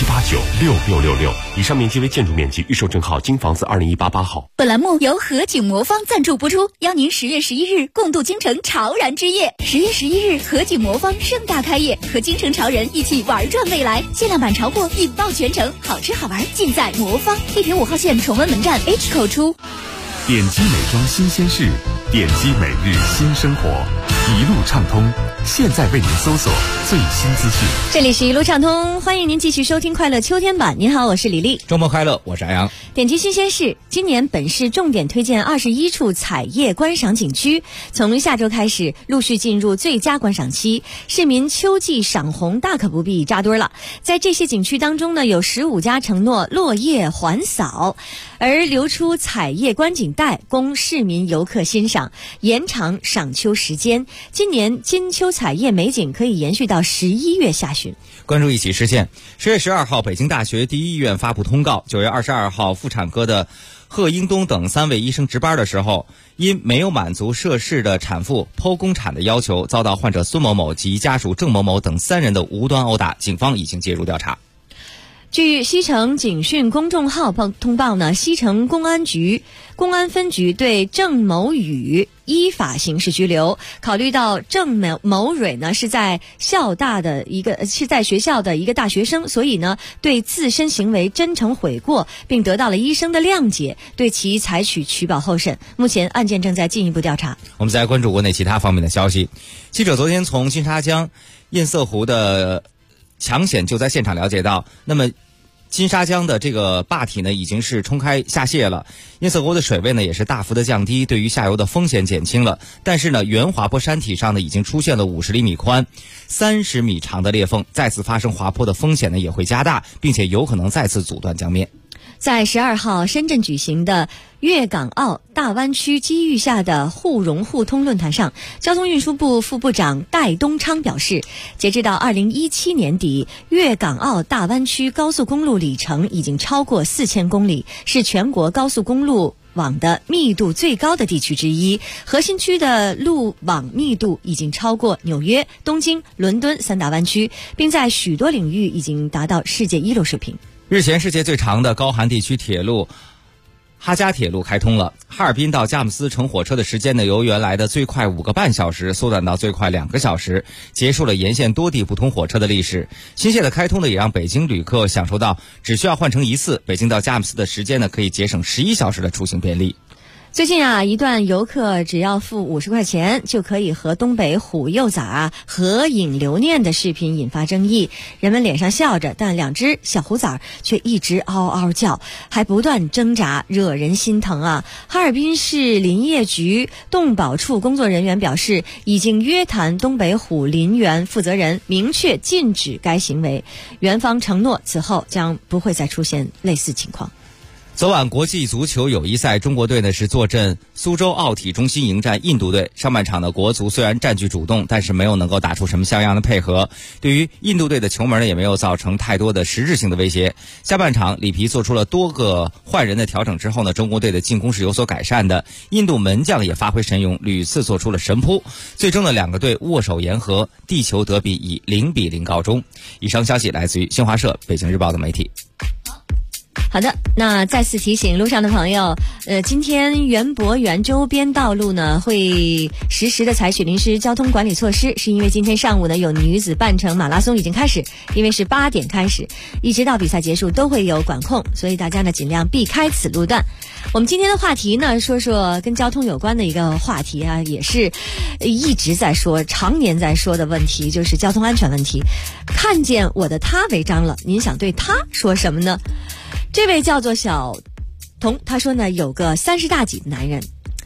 67896666。以上面积为建筑面积，预售证号京房子20188号。 本栏目由和景魔方赞助播出，邀您10月11日共度京城潮燃之夜。10月11日，和景魔方盛大开业，和京城潮人一起玩转未来。限量版潮货引爆全城，好吃好玩尽在魔方。地铁5号线崇文门站 H 口出。 点击美妆新鲜事，点击每日新生活，一路畅通。现在为您搜索最新资讯。 这里是一路畅通，欢迎您继续收听快乐秋天版。您好，我是李丽。 周末快乐，我是安阳。 点击新鲜事，今年本市重点推荐21处采叶观赏景区，从下周开始陆续进入最佳观赏期，市民秋季赏红大可不必扎堆了。在这些景区当中呢，有15家承诺落叶环扫，而留出采叶观景带供市民游客欣赏，延长赏秋时间。今年金秋采叶美景可以延续到11月下旬。 关注一起事件，10月12号，北京大学第一医院发布通告，9月22号，妇产科的贺英东等3位医生值班的时候，因没有满足涉事的产妇剖宫产的要求，遭到患者孙某某及家属郑某某等3人的无端殴打，警方已经介入调查。 据西城警讯公众号通报呢，西城公安分局对郑某宇依法刑事拘留。考虑到郑某蕊呢是在学校的一个大学生，所以呢对自身行为真诚悔过，并得到了医生的谅解，对其采取取保候审。目前案件正在进一步调查。 我们再关注国内其他方面的消息。记者昨天从金沙江堰塞湖的抢险救灾现场了解到，那么金沙江的这个坝体呢已经是冲开下泄了，堰塞湖的水位呢也是大幅的降低，对于下游的风险减轻了。但是呢，原滑坡山体上呢已经出现了50厘米宽、30米长的裂缝，再次发生滑坡的风险呢也会加大，并且有可能再次阻断江面。 在12号深圳举行的粤港澳大湾区机遇下的互融互通论坛上，交通运输部副部长戴东昌表示，截至到2017年底，粤港澳大湾区高速公路里程已经超过4000公里，是全国高速公路网的密度最高的地区之一，核心区的路网密度已经超过纽约、东京、伦敦3大湾区，并在许多领域已经达到世界一流水平。 日前，世界最长的高寒地区铁路哈加铁路开通了，哈尔滨到佳木斯乘火车的时间呢，由原来的最快5个半小时缩短到最快2个小时，结束了沿线多地不通火车的历史。新线的开通呢，也让北京旅客享受到只需要换乘一次，北京到佳木斯的时间呢，可以节省11小时的出行便利。 最近啊，一段游客只要付50块钱就可以和东北虎幼崽合影留念的视频引发争议，人们脸上笑着，但2只小虎崽却一直嗷嗷叫，还不断挣扎，惹人心疼啊！哈尔滨市林业局动保处工作人员表示，已经约谈东北虎林园负责人，明确禁止该行为。园方承诺此后将不会再出现类似情况。 昨晚国际足球友谊赛，中国队呢是坐镇苏州奥体中心迎战印度队。上半场的国足虽然占据主动，但是没有能够打出什么像样的配合，对于印度队的球门呢也没有造成太多的实质性的威胁。下半场里皮做出了多个换人的调整之后呢，中国队的进攻是有所改善的，印度门将也发挥神勇，屡次做出了神扑，最终呢2个队握手言和，地球德比以0-0告终。以上消息来自于新华社、北京日报的媒体。 好的，那再次提醒路上的朋友，今天园博园周边道路呢会实时的采取临时交通管理措施，是因为今天上午呢有女子半程马拉松已经开始，因为是8点开始，一直到比赛结束都会有管控，所以大家呢尽量避开此路段。我们今天的话题呢，说说跟交通有关的一个话题啊，也是一直在说、常年在说的问题，就是交通安全问题。看见我的他违章了，您想对他说什么呢？这位叫做小童，他说呢，有个30大几的男人，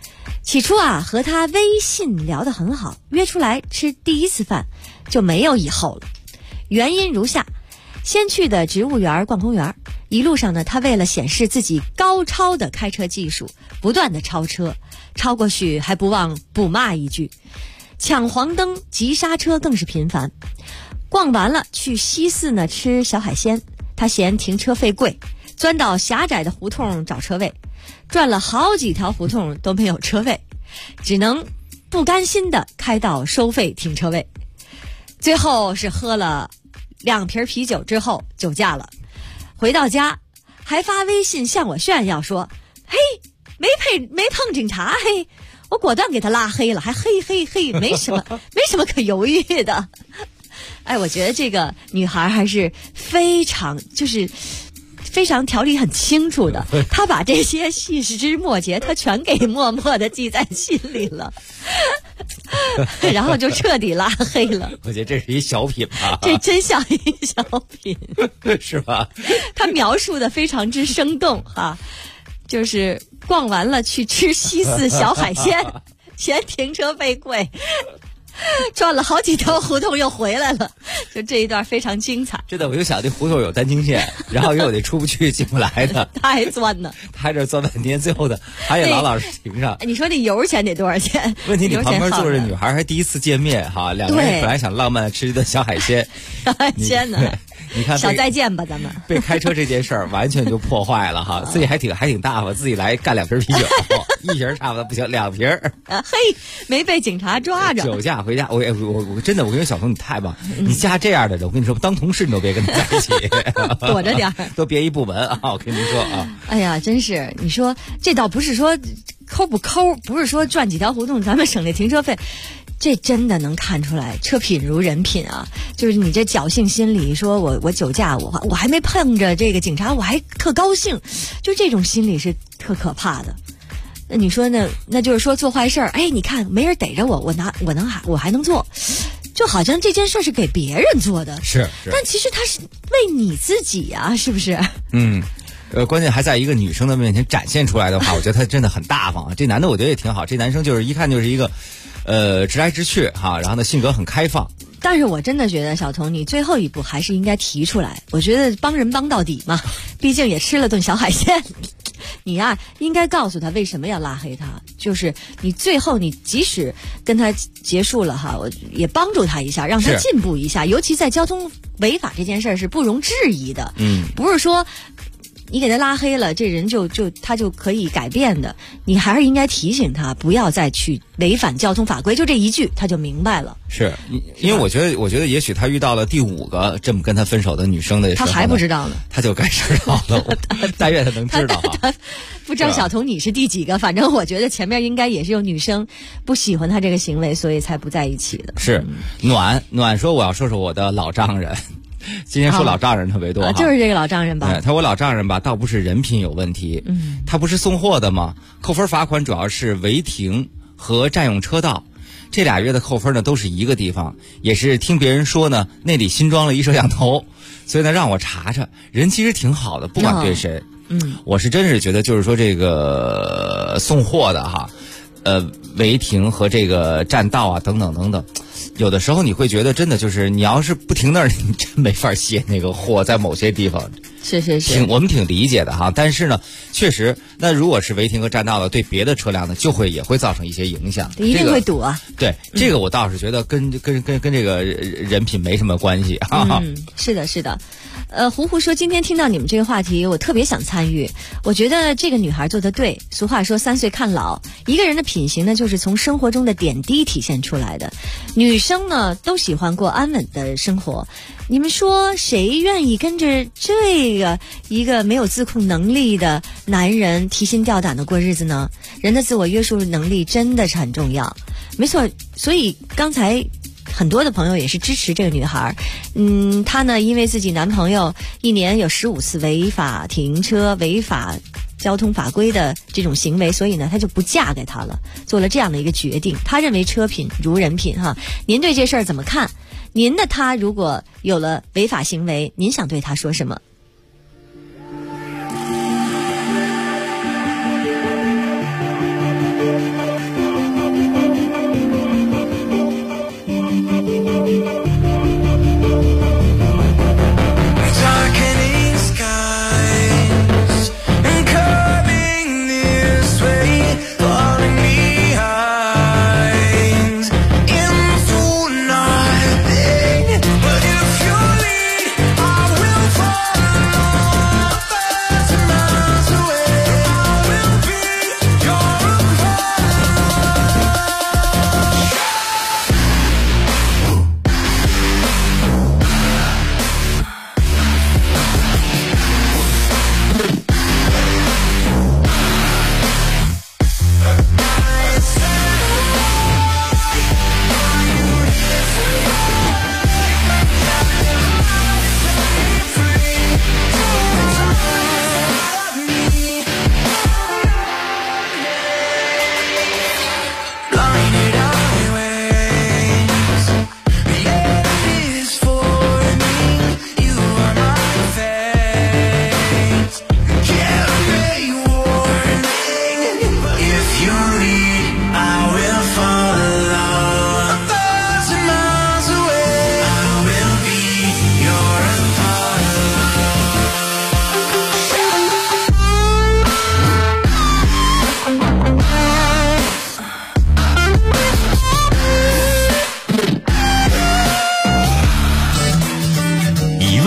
起初啊，和他微信聊得很好，约出来吃第一次饭，就没有以后了。原因如下：先去的植物园逛公园，一路上呢，他为了显示自己高超的开车技术，不断的超车，超过去还不忘补骂一句，抢黄灯、急刹车更是频繁。逛完了，去西四呢吃小海鲜，他嫌停车费贵，钻到狭窄的胡同找车位，转了好几条胡同都没有车位，只能不甘心的开到收费停车位。最后是喝了2瓶啤酒之后酒驾了，回到家还发微信向我炫耀说：“嘿，没碰警察，嘿，我果断给他拉黑了，还嘿，没什么可犹豫的。”哎，我觉得这个女孩还是非常条理很清楚的，她把这些细枝末节她全给默默的记在心里了，然后就彻底拉黑了。 我觉得这是一小品吧， 这真像一小品， 是吧？ 她描述的非常之生动哈，就是逛完了去吃西四小海鲜，嫌停车费贵，转了好几条胡同又回来了，就这一段非常精彩。 真的，我就想这胡同有单行线，然后又有那出不去进不来的， 他还钻呢， 他还这钻半天，最后的还得老实停上。 你说那油钱得多少钱？ 问题你旁边坐着女孩，还第一次见面哈，两个人本来想浪漫吃一顿小海鲜， 小海鲜呢？ 你看， 小再见吧，咱们被开车这件事儿完全就破坏了哈，自己还挺大方，自己来干2瓶啤酒，一瓶差不多不行，2瓶。 嘿，没被警察抓着。 酒驾回家，我真的，我跟你说，小彤你太棒，你加这样的人，我跟你说，当同事你都别跟他在一起， 躲着点儿， 都别一部门啊！我跟你说啊， 哎呀，真是，你说这倒不是说抠不抠，不是说转几条胡同咱们省这停车费。这真的能看出来，车品如人品啊！就是你这侥幸心理，说我酒驾，我还没碰着这个警察，我还特高兴，就这种心理是特可怕的。那你说那就是说做坏事儿，哎，你看没人逮着我还能做，就好像这件事是给别人做的， 是， 但其实他是为你自己啊，是不是？ 关键还在一个女生的面前展现出来的话，我觉得他真的很大方。这男的我觉得也挺好，这男生就是一看就是一个。直来直去哈，然后呢性格很开放。 但是我真的觉得小童，你最后一步还是应该提出来。我觉得帮人帮到底嘛，毕竟也吃了顿小海鲜。你呀，应该告诉他为什么要拉黑他，就是你最后你即使跟他结束了哈，我也帮助他一下，让他进步一下。尤其在交通违法这件事是不容置疑的，不是说。你给他拉黑了，这人他就可以改变的。你还是应该提醒他不要再去违反交通法规，就这一句他就明白了。 是，因为我觉得也许他遇到了第5个这么跟他分手的女生的时候， 他还不知道呢， 他就该知道了。但愿他能知道。 他不知道小童你是第几个，反正我觉得前面应该也是有女生不喜欢他这个行为，所以才不在一起的。 是，暖说我要说说我的老丈人。今天说老丈人特别多， 就是这个老丈人吧。 他说我老丈人吧，倒不是人品有问题，他不是送货的吗？扣分罚款主要是违停和占用车道，这俩月的扣分呢都是一个地方，也是听别人说呢那里新装了一摄像头，所以呢让我查查，人其实挺好的，不管对谁。我是真是觉得就是说这个送货的哈，违停和这个占道啊等等等等。有的时候你会觉得真的就是你要是不停那儿，你真没法卸那个货，在某些地方是我们挺理解的哈，但是呢确实那如果是违停和占道的，对别的车辆呢也会造成一些影响， 一定会堵啊。 对，这个我倒是觉得跟这个人品没什么关系啊。 是的。胡胡说今天听到你们这个话题，我特别想参与。我觉得这个女孩做得对，俗话说3岁看老，一个人的品行呢就是从生活中的点滴体现出来的。女生呢都喜欢过安稳的生活，你们说谁愿意跟着这个一个没有自控能力的男人提心吊胆的过日子呢？人的自我约束能力真的是很重要。没错，所以刚才很多的朋友也是支持这个女孩。她呢因为自己男朋友一年有15次违法停车、违法交通法规的这种行为，所以呢她就不嫁给他了，做了这样的一个决定。她认为车品如人品哈，您对这事儿怎么看？您的他如果有了违法行为，您想对他说什么？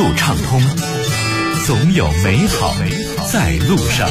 路畅通，总有美好在路上。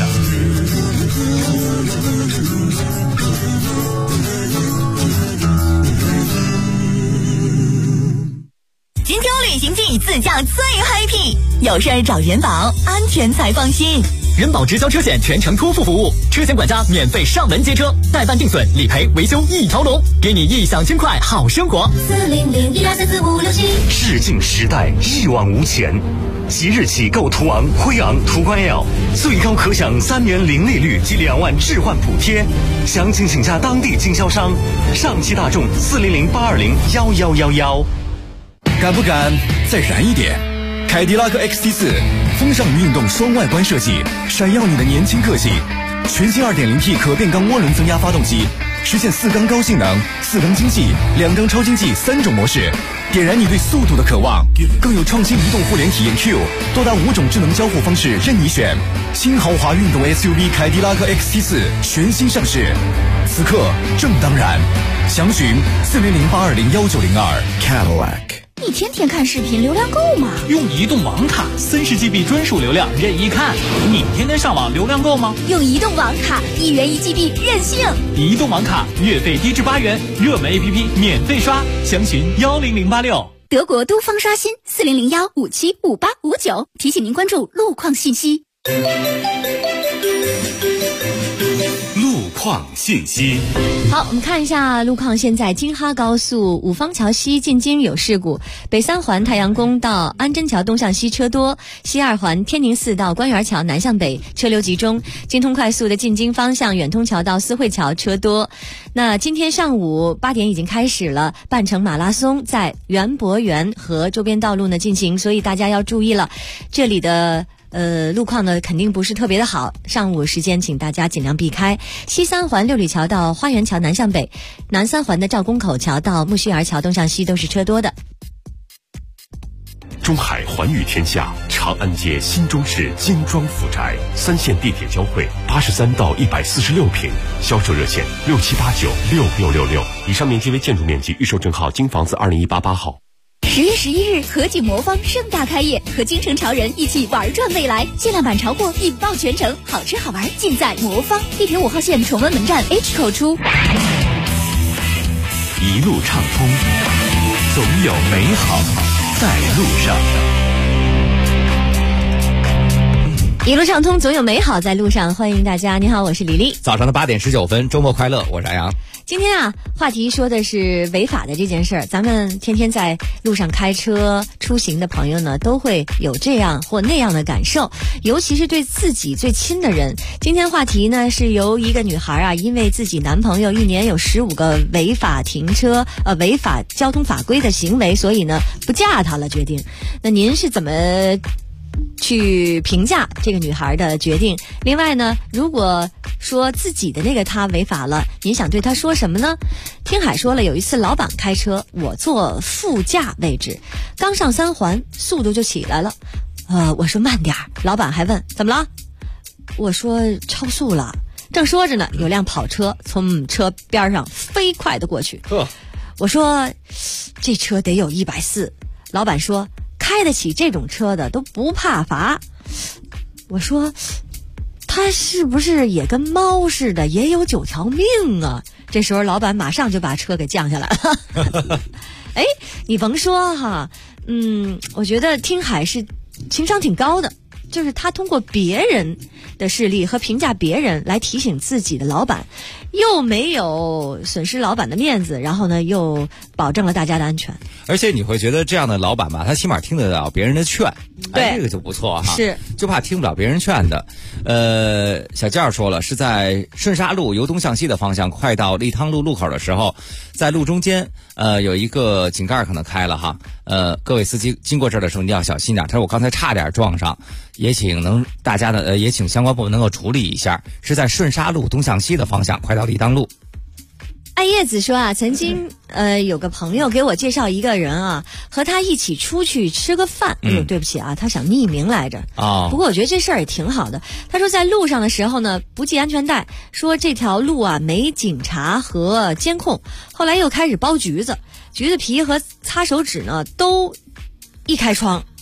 金秋旅行季自驾最 happy， 有事儿找人保，安全才放心。 人保直销车险全程托付服务，车险管家免费上门接车，代办定损、理赔、维修一条龙，给你异想轻快好生活。 400-1234567， 视镜时代一往无前，即日起购途昂、辉昂、途观 L， 最高可享3年零利率及2万置换补贴，详情请假当地经销商。上汽大众400-820-1111。 敢不敢再燃一点？凯迪拉克 XT4 风尚与运动双外观设计，闪耀你的年轻个性。全新 2.0T 可变缸涡轮增压发动机，实现4缸高性能、4缸经济、2缸超经济3种模式，点燃你对速度的渴望。更有创新移动互联体验 Q， 多达5种智能交互方式任你选。新豪华运动 SUV 凯迪拉克 XT4 全新上市，此刻正当然。详询400-820-1902 Cadillac。 你天天看视频，流量够吗？ 用移动网卡30GB 专属流量任意看。你天天上网流量够吗？ 用移动网卡1元1GB 任性。 移动网卡月费低至8元，热门 APP 免费刷，详询10086。 德国都方刷新400-1575859，提醒您关注路况信息。 路况信息。 好，我们看一下路况。现在京哈高速五方桥西进京有事故，北三环太阳宫到安贞桥东向西车多，西二环天宁寺到官园桥南向北车流集中，京通快速的进京方向远通桥到思汇桥车多。那今天上午8点已经开始了半程马拉松，在园博园和周边道路呢进行，所以大家要注意了，这里的路况呢肯定不是特别的好，上午时间请大家尽量避开。西三环六里桥到花园桥南向北，南三环的赵公口桥到木樨园桥东向西都是车多的。 中海环宇天下长安街新中式精装府宅，3线地铁交汇，83到146平，销售热线67896666。以上面积为建筑面积，预售证号京房子20188号。 10月11日，和景魔方盛大开业，和京城潮人一起玩转未来，限量版潮货引爆全城，好吃好玩尽在魔方。地铁5号线崇文门站 H 口出。 一路畅通，总有美好在路上。 一路畅通，总有美好在路上。欢迎大家，你好，我是李丽。 早上的8点19分，周末快乐，我是安阳。 今天啊，话题说的是违法的这件事儿。咱们天天在路上开车出行的朋友呢，都会有这样或那样的感受，尤其是对自己最亲的人。今天话题呢，是由一个女孩啊，因为自己男朋友一年有15个违法停车、违法交通法规的行为，所以呢不嫁他了，决定。那您是怎么去评价这个女孩的决定？另外呢，如果说自己的那个他违法了，您想对他说什么呢？听海说了，有一次老板开车，我坐副驾位置，刚上3环，速度就起来了。我说慢点，老板还问怎么了？我说超速了。正说着呢，有辆跑车从我们车边上飞快的过去。我说这车得有140。老板说开得起这种车的都不怕罚。我说他是不是也跟猫似的，也有9条命啊？这时候老板马上就把车给降下来了。哎，你甭说哈，我觉得听海是情商挺高的，就是他通过别人的事例和评价别人来提醒自己的老板，又没有损失老板的面子，然后呢又保证了大家的安全。 而且你会觉得这样的老板吧，他起码听得到别人的劝， 对， 这个就不错哈。 是， 就怕听不了别人劝的。小健说了，是在顺沙路由东向西的方向，快到立汤路路口的时候，在路中间有一个井盖可能开了哈。各位司机经过这儿的时候，你要小心点。他说我刚才差点撞上，也请大家呢也请相关部门能够处理一下。是在顺沙路东向西的方向，快到立汤路。 艾叶子说啊，曾经有个朋友给我介绍一个人啊，和他一起出去吃个饭。对不起啊，他想匿名来着。不过我觉得这事儿也挺好的。他说在路上的时候呢，不系安全带，说这条路啊没警察和监控。后来又开始剥橘子，橘子皮和擦手纸呢都一开窗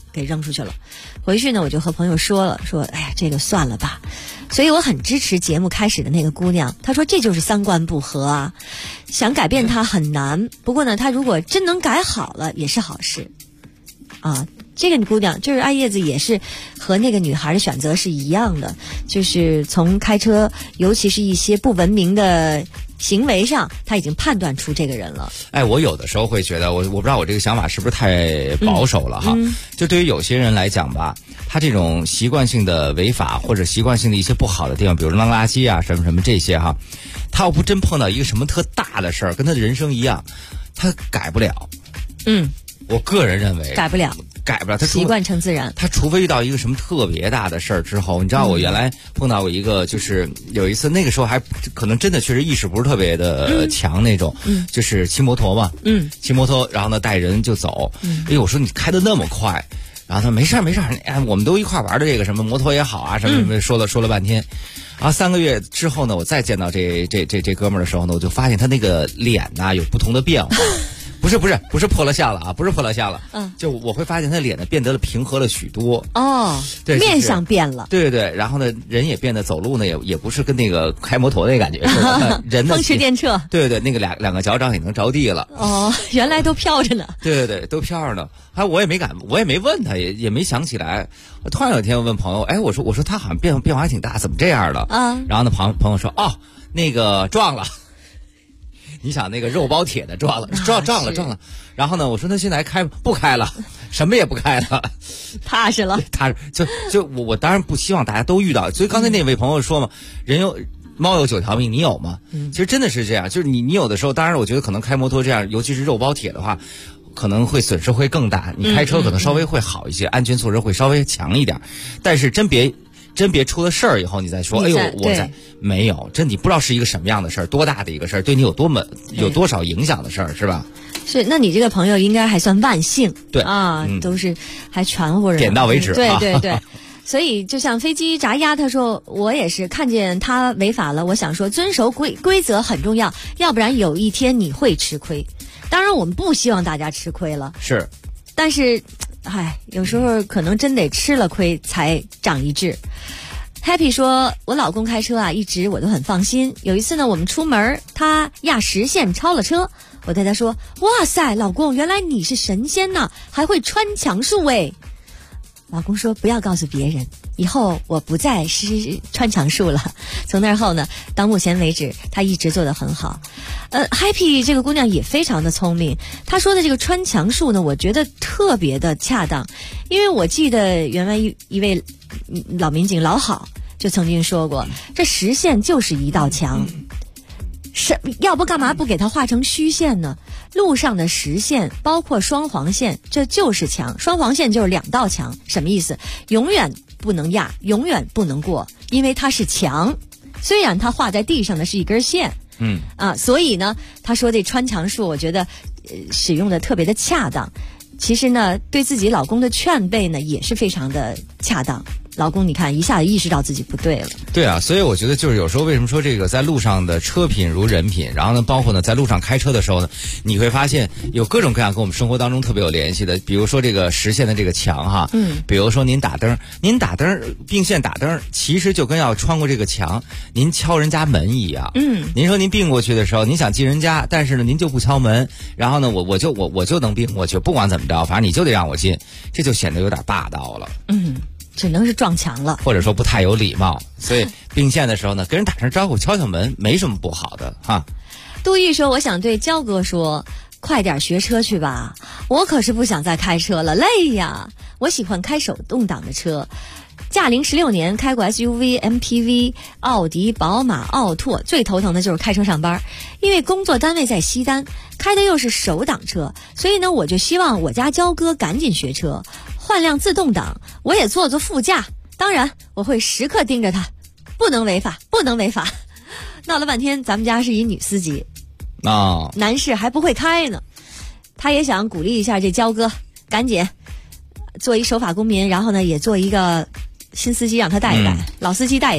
给扔出去了。回去呢，我就和朋友说了，说哎呀，这个算了吧。所以我很支持节目开始的那个姑娘，她说这就是三观不合啊，想改变她很难。不过呢，她如果真能改好了，也是好事啊。这个姑娘就是艾叶子，也是和那个女孩的选择是一样的，就是从开车，尤其是一些不文明的行为上，他已经判断出这个人了。 哎，我有的时候会觉得，我不知道我这个想法是不是太保守了哈。就对于有些人来讲吧，他这种习惯性的违法或者习惯性的一些不好的地方，比如扔垃圾啊，什么什么这些哈，他要不真碰到一个什么特大的事儿，跟他的人生一样，他改不了。我个人认为改不了，他习惯成自然。 他除非遇到一个什么特别大的事儿之后，你知道我原来碰到过一个，就是有一次那个时候还可能真的确实意识不是特别的强那种，就是骑摩托嘛，骑摩托，然后呢带人就走，哎呦我说你开得那么快，然后他没事儿，哎我们都一块玩的这个什么摩托也好啊，什么什么说了半天。然后3个月之后呢，我再见到这哥们儿的时候呢，我就发现他那个脸呐有不同的变化。不是破了相了啊，不是破了相了，就我会发现他脸呢变得了平和了许多。对， 面相变了。 对，然后呢，人也变得走路呢也不是跟那个开摩托那感觉似的，人呢风驰电掣。 对，那个两个脚掌也能着地了。 原来都飘着呢。 对，都飘着呢。我也没问他，也没想起来。突然有一天我问朋友，哎，我说他好像变化还挺大，怎么这样的？然后呢朋友说，那个撞了。你想那个肉包铁的撞了，然后呢，我说那现在不开了，什么也不开了， 踏实了。 就我当然不希望大家都遇到，所以刚才那位朋友说嘛，猫有9条命，你有吗？其实真的是这样，就是你有的时候，当然我觉得可能开摩托这样，尤其是肉包铁的话，可能会损失会更大。你开车可能稍微会好一些，安全措施会稍微强一点，但是真别出了事儿以后，你再说，哎呦，没有，你不知道是一个什么样的事儿，多大的一个事儿，对你有多少影响的事儿，是吧？ 是，那你这个朋友应该还算万幸， 对啊，都是还全乎人， 点到为止， 对。所以就像飞机炸鸭，他说我也是看见他违法了，我想说遵守规则很重要，要不然有一天你会吃亏。当然我们不希望大家吃亏了， 是， 但是有时候可能真得吃了亏才长一智。Happy 说，我老公开车啊，一直我都很放心。有一次呢，我们出门，他压实线超了车，我对他说：“哇塞，老公，原来你是神仙呐，还会穿墙术哎。”老公说：“不要告诉别人，以后我不再是穿墙术了。”从那后呢，到目前为止，他一直做得很好。Happy 这个姑娘也非常的聪明，她说的这个穿墙术呢，我觉得特别的恰当，因为我记得原来一位老民警老好就曾经说过，这实线就是一道墙，要不干嘛不给它画成虚线呢？路上的实线包括双黄线，这就是墙，双黄线就是2道墙，什么意思？永远不能压，永远不能过，因为它是墙，虽然它画在地上的是一根线，所以呢，他说这穿墙术，我觉得使用的特别的恰当。其实呢，对自己老公的劝备呢，也是非常的恰当。老公，你看一下子意识到自己不对了。 对啊，所以我觉得就是有时候为什么说这个在路上的车品如人品，然后呢，包括呢在路上开车的时候呢，你会发现有各种各样跟我们生活当中特别有联系的，比如说这个实线的这个墙哈，比如说您打灯并线打灯，其实就跟要穿过这个墙，您敲人家门一样。您说您并过去的时候，您想进人家，但是呢您就不敲门，然后呢我就能并过去，不管怎么着，反正你就得让我进，这就显得有点霸道了。 只能是撞墙了， 或者说不太有礼貌，所以并线的时候呢，跟人打声招呼、敲敲门，没什么不好的哈。 杜玉说：“我想对焦哥说，快点学车去吧，我可是不想再开车了，累呀！我喜欢开手动挡的车，驾龄16年，开过 SUV、MPV、奥迪、宝马、奥拓，最头疼的就是开车上班，因为工作单位在西单，开的又是手挡车，所以呢，我就希望我家焦哥赶紧学车。”换辆自动挡，我也坐副驾，当然我会时刻盯着他，不能违法，不能违法。闹了半天，咱们家是一女司机，男士还不会开呢。他也想鼓励一下这焦哥，赶紧做一守法公民，然后呢也做一个新司机，让他带一带，老司机带一带。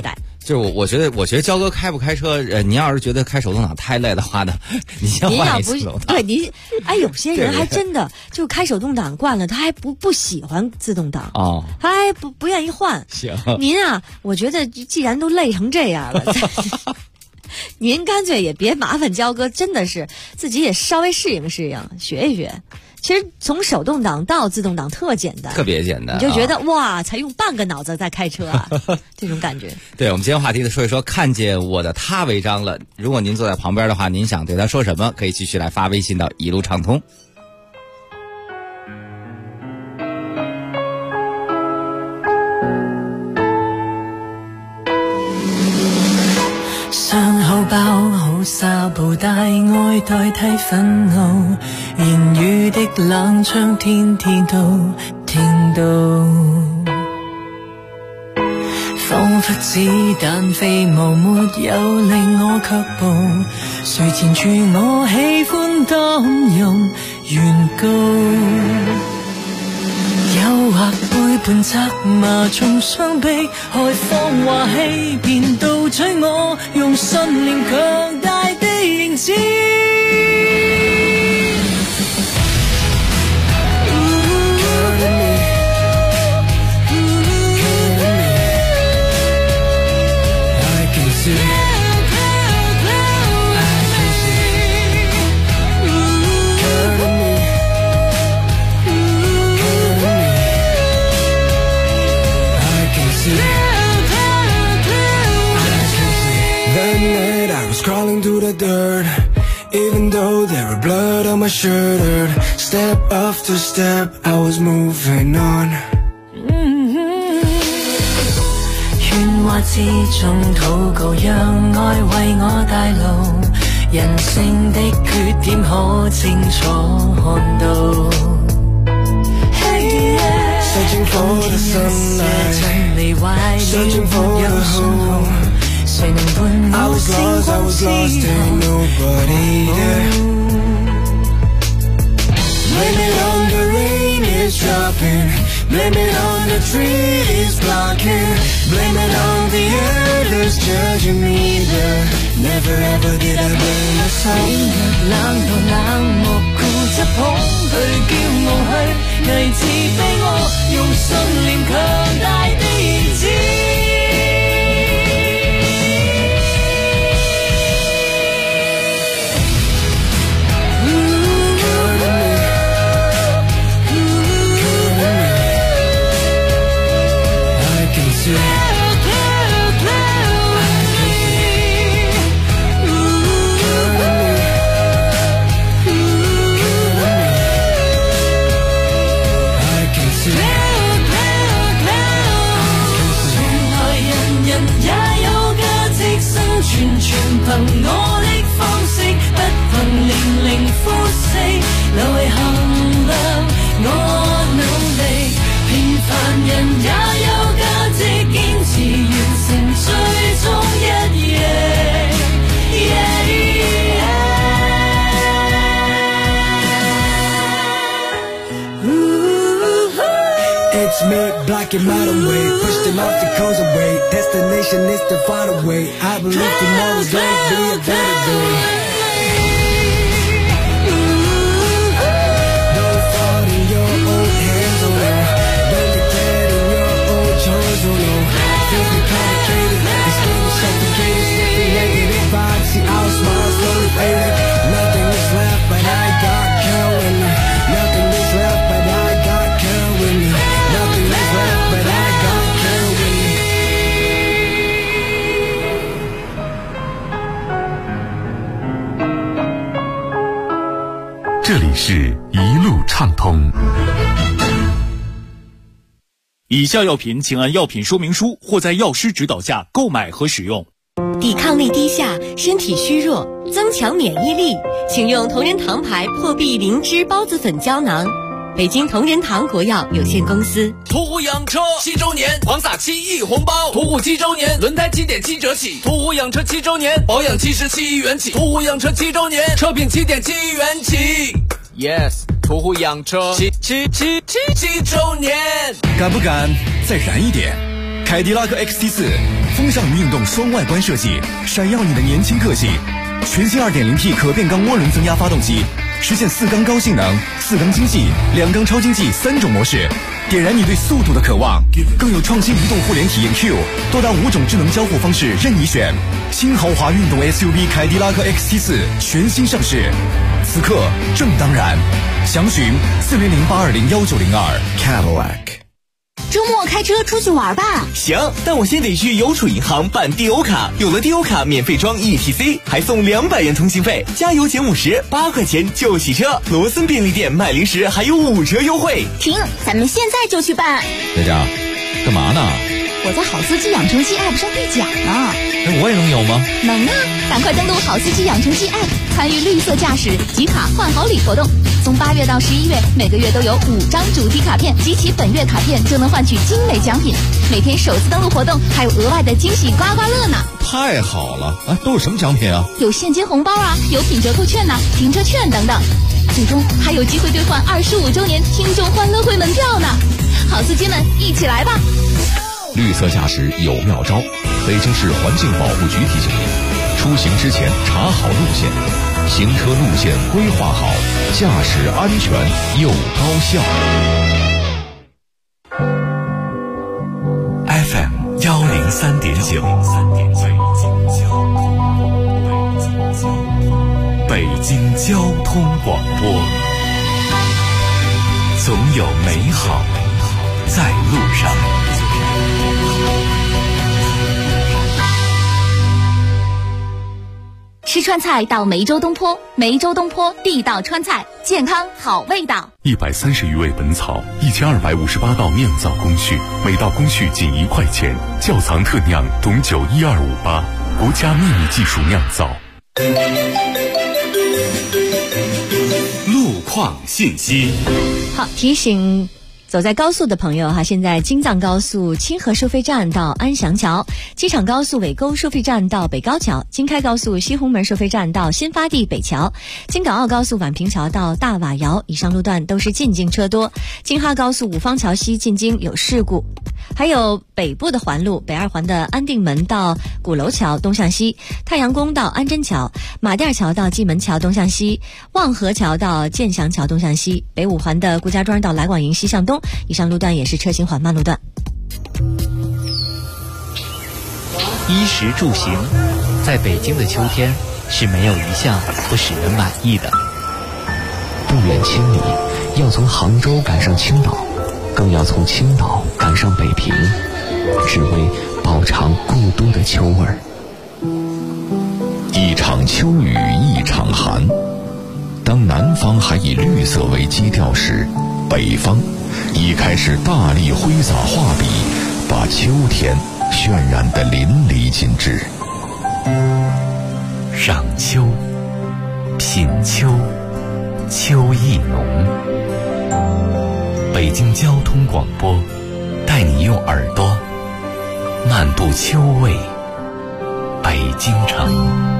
就是我觉得焦哥开不开车，您要是觉得开手动挡太累的话呢，你先换一自动挡。 对，您有些人还真的就开手动挡惯了，他还不喜欢自动挡哦， 他还不愿意换。 行， 您啊，我觉得既然都累成这样了。您干脆也别麻烦焦哥，真的是自己也稍微适应适应，学一学。其实从手动挡到自动挡特简单， 特别简单， 你就觉得哇，才用半个脑子在开车啊，这种感觉。 对，我们今天话题的说一说，看见我的他违章了。如果您坐在旁边的话，您想对他说什么，可以继续来发微信到一路畅通。 傷口包好紗布，大愛代替憤怒，言語的冷槍天天都聽到，彷彿子彈飛舞，沒有令我卻步，誰纏住我喜歡當用原告，誘惑背叛責罵，從傷悲開放話欺騙盜取我，用信念強大的認知。 Crawling through the dirt, even though there were blood on my shirt. Step after step, I was moving on. 喧嘩之中禱告，讓愛為我帶路，人性的缺點可清楚看到。 Searching for the sunlight, searching for the home. I was lost, ain't nobody there. Blame it on the rain, it's dropping. Blame it on the trees blocking. Blame it on the earth, judging me there. Never ever did I blame myself. 冷到冷漠固執捧佢叫我去，危自非我，用信念強大的意志。憑我的方式，不憑年齡膚色，留遺憾量我努力。平凡人也有價值，堅持完成最終一夜。 It's me, black and white away. Push them off the coast away. Destination is the far away. I believe tomorrow's gonna be a better day. Don't fall in your own hands, oh no. Don't get dead in your own choice, oh no. Things be complicated, it's getting suffocated. Sniffing negative vibes, see our smiles slowly fading. Nothing is left but I got care with me. Nothing is left but I got care with me. Nothing is left but I got care with me. 这里是一路畅通。 以下药品请按药品说明书或在药师指导下购买和使用。 抵抗力低下，身体虚弱，增强免疫力，请用同仁堂牌破壁灵芝孢子粉胶囊。北京同仁堂国药有限公司。 途虎养车7周年狂撒7亿红包，途虎7周年轮胎7.7折起，途虎养车7周年保养77亿元起，途虎养车7周年车品7.7亿元起。Yes， 途虎养车7周年， 敢不敢再燃一点？ 凯迪拉克 XT4 风尚运动双外观设计，闪耀你的年轻个性。全新 2.0T 可变缸涡轮增压发动机，实现4缸高性能、4缸经济、2缸超经济3种模式，点燃你对速度的渴望。更有创新移动互联体验 Q， 多达5种智能交互方式任你选。新豪华运动 SUV 凯迪拉克 XT4 全新上市，此刻正当然。详询400-820-1902 Cadillac。 周末开车出去玩吧。 行，但我先得去邮储银行办地欧卡，有了地欧卡免费装 ETC， 还送200元通信费，加油减50，8块钱就洗车。罗森便利店卖零食还有5折优惠。 停，咱们现在就去办。 队长，干嘛呢？ 我在好司机养成系 App 上兑奖呢。 我也能有吗？ 能啊，赶快登录好司机养成系 App， 参与绿色驾驶集卡换好礼活动。从8月到11月，每个月都有5张主题卡片，集齐本月卡片就能换取精美奖品。每天首次登录活动还有额外的惊喜刮刮乐呢。 太好了啊！都有什么奖品啊？ 有现金红包啊，有品折扣券呐、停车券等等。最终还有机会兑换25周年听众欢乐会门票呢。好司机们，一起来吧！ 绿色驾驶有妙招，北京市环境保护局提醒您：出行之前查好路线，行车路线规划好，驾驶安全又高效。FM 103.9，北京交通广播，总有美好在路上。 吃川菜到梅州东坡，梅州东坡地道川菜，健康好味道。 130余味本草，1258道酿造工序，每道工序仅1块钱，窖藏特酿董酒12588，国家秘密技术酿造。 路况信息。 好，提醒走在高速的朋友哈，现在京藏高速清河收费站到安祥桥，机场高速尾沟收费站到北高桥，京开高速西红门收费站到新发地北桥，京港澳高速宛平桥到大瓦窑，以上路段都是进京车多。京哈高速五方桥西进京有事故。还有北部的环路，北二环的安定门到鼓楼桥东向西，太阳宫到安贞桥，马甸桥到蓟门桥东向西，望河桥到建祥桥东向西，北五环的顾家庄到来广营西向东，以上路段也是车行缓慢路段。 衣食住行，在北京的秋天是没有一项不使人满意的。 不远千里，要从杭州赶上青岛，更要从青岛赶上北平，只为饱尝故都的秋味儿。 一场秋雨一场寒，当南方还以绿色为基调时，北方已开始大力挥洒画笔，把秋天渲染得淋漓尽致。 赏秋，品秋，秋意浓。北京交通广播带你用耳朵漫步秋味北京城。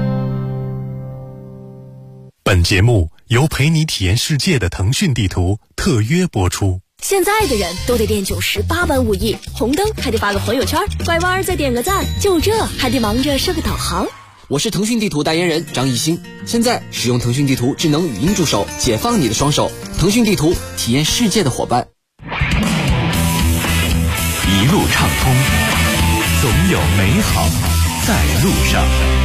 本节目由陪你体验世界的腾讯地图特约播出。 现在的人都得练98般武艺，红灯还得发个朋友圈，拐弯再点个赞，就这还得忙着设个导航。 我是腾讯地图代言人张艺兴，现在使用腾讯地图智能语音助手，解放你的双手。腾讯地图，体验世界的伙伴。 一路畅通，总有美好在路上。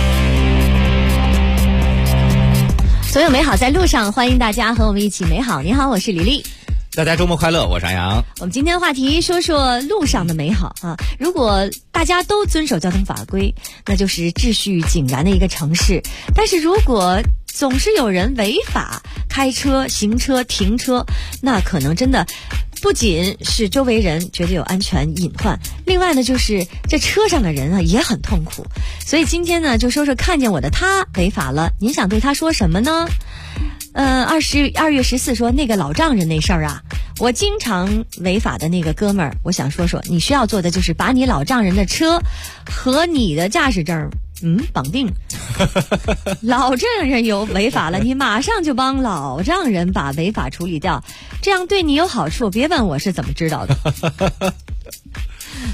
所有美好在路上，欢迎大家和我们一起美好。你好，我是李丽。 大家周末快乐，我是安阳。 我们今天的话题说说路上的美好啊。如果大家都遵守交通法规，那就是秩序井然的一个城市。但是如果总是有人违法开车、行车、停车，那可能真的不仅是周围人觉得有安全隐患，另外呢就是这车上的人啊也很痛苦。所以今天呢就说说看见我的他违法了，您想对他说什么呢？2月14说那个老丈人那事儿啊，我经常违法的那个哥们儿，我想说说，你需要做的就是把你老丈人的车和你的驾驶证绑定。老丈人有违法了，你马上就帮老丈人把违法处理掉，这样对你有好处。别问我是怎么知道的。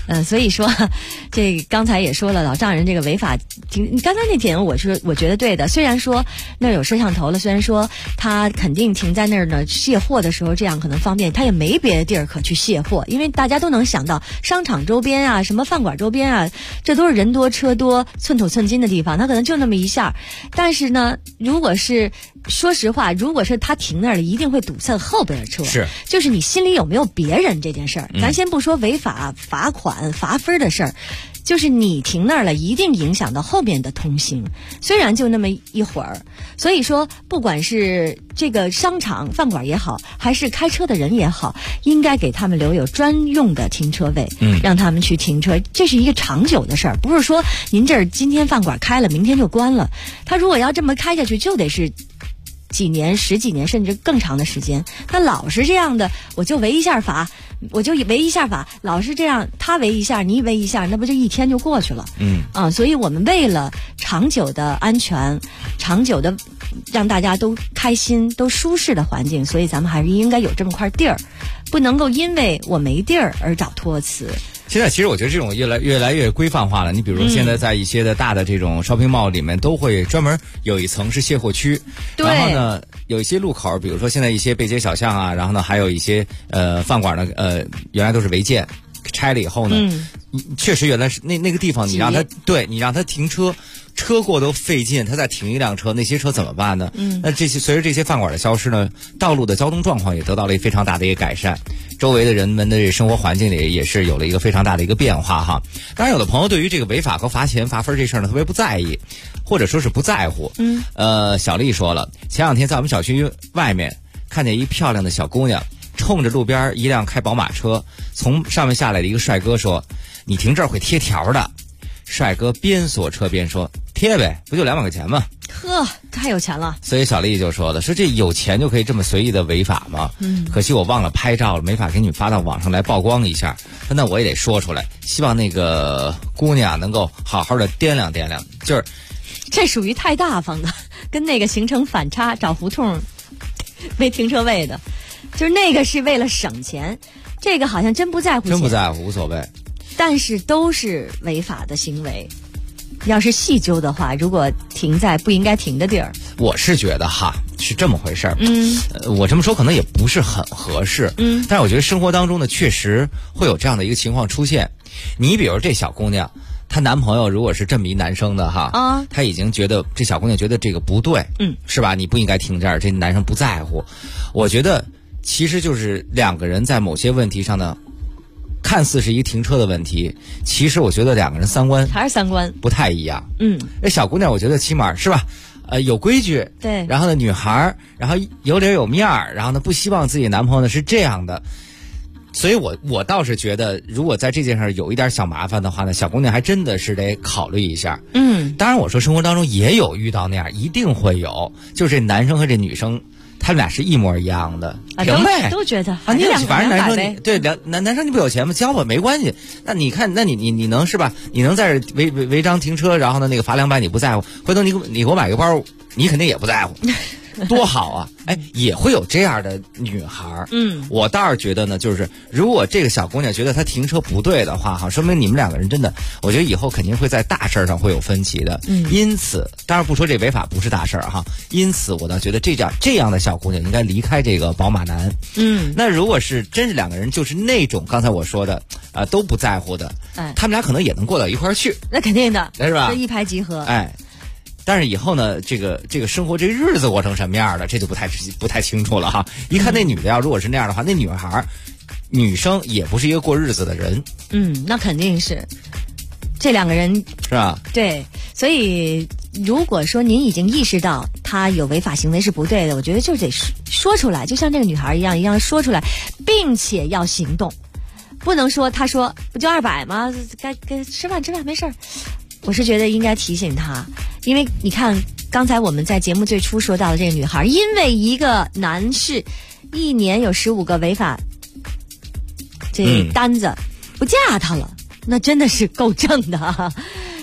所以说这刚才也说了，老丈人这个违法停，你刚才那点我觉得对的。虽然说那儿有摄像头了，虽然说他肯定停在那儿呢，卸货的时候这样可能方便，他也没别的地儿可去卸货，因为大家都能想到商场周边啊，什么饭馆周边啊，这都是人多车多、寸土寸金的地方，他可能就那么一下。但是呢，如果是说实话，如果是他停那儿了，一定会堵塞后边的车。 是， 就是你心里有没有别人这件事儿，咱先不说违法、罚款、罚分的事儿，就是你停那儿了，一定影响到后面的通行。虽然就那么一会儿，所以说不管是这个商场、饭馆也好，还是开车的人也好，应该给他们留有专用的停车位，让他们去停车。这是一个长久的事儿，不是说您这儿今天饭馆开了，明天就关了。他如果要这么开下去，就得是几年、10几年，甚至更长的时间。那老是这样的，我就违一下法，老是这样，他违一下，你违一下，那不就一天就过去了？所以我们为了长久的安全，长久的让大家都开心、都舒适的环境，所以咱们还是应该有这么块地儿，不能够因为我没地儿而找托词。 现在其实我觉得这种越来越规范化了。你比如说现在在一些的大的这种 shopping mall 里面，都会专门有一层是卸货区。然后呢，有一些路口，比如说现在一些背街小巷啊，然后呢还有一些饭馆呢，原来都是违建，拆了以后呢，确实原来是那个地方，你让他停车。车过都费劲，他再停一辆车，那些车怎么办呢？那随着这些饭馆的消失呢，道路的交通状况也得到了非常大的一个改善，周围的人们的这生活环境里也是有了一个非常大的一个变化哈。当然，有的朋友对于这个违法和罚钱罚分这事儿呢特别不在意，或者说是不在乎。小丽说了，前两天在我们小区外面看见一漂亮的小姑娘，冲着路边一辆开宝马车，从上面下来的一个帅哥说：“你停这儿会贴条的。”帅哥边锁车边说：“贴呗，不就200块钱吗？” 呵，太有钱了。 所以小丽就说了，说这有钱就可以这么随意的违法吗？可惜我忘了拍照了，没法给你们发到网上来曝光一下。那我也得说出来，希望那个姑娘能够好好的掂量掂量。就是这属于太大方的，跟那个形成反差，找胡同没停车位的，就是那个是为了省钱，这个好像真不在乎钱， 真不在乎，无所谓。 但是都是违法的行为，要是细究的话，如果停在不应该停的地儿， 我是觉得哈是这么回事儿。我这么说可能也不是很合适。但是我觉得生活当中呢，确实会有这样的一个情况出现。你比如这小姑娘，她男朋友如果是这么一男生的哈，她已经觉得这小姑娘觉得这个不对，是吧？你不应该停这儿，这男生不在乎。我觉得其实就是两个人在某些问题上呢。看似是一停车的问题，其实我觉得两个人三观还是三观不太一样。那小姑娘我觉得起码是吧，有规矩， 对， 然后呢女孩，然后有脸有面儿，然后呢不希望自己男朋友呢是这样的，所以我倒是觉得，如果在这件事有一点小麻烦的话呢，小姑娘还真的是得考虑一下。当然我说生活当中也有遇到那样，一定会有，就是这男生和这女生。他们俩是一模一样的，平呗， 都觉得反正男生对男生你不有钱吗？交吧没关系。那你看，那你能是吧？你能在这违章停车，然后呢那个罚200你不在乎，回头你给我买个包，你肯定也不在乎。多好啊！也会有这样的女孩。我倒是觉得呢，就是如果这个小姑娘觉得她停车不对的话，哈，说明你们两个人真的，我觉得以后肯定会在大事上会有分歧的。因此，当然不说这违法不是大事哈，因此我倒觉得这样的小姑娘应该离开这个宝马男。那如果是真是两个人就是那种刚才我说的都不在乎的，他们俩可能也能过到一块儿去。 那肯定的， 是吧？ 这一拍即合。 但是以后呢，这个生活这日子过成什么样的，这就不太清楚了哈。一看那女的如果是那样的话，那女生也不是一个过日子的人。 那肯定是，这两个人是吧？ 对，所以如果说您已经意识到他有违法行为是不对的，我觉得就得说出来，就像这个女孩一样说出来，并且要行动，不能说他说不就200吗？该吃饭没事儿。我是觉得应该提醒他，因为你看刚才我们在节目最初说到的这个女孩，因为一个男士1年有15个违法这单子不嫁他了，那真的是够正的。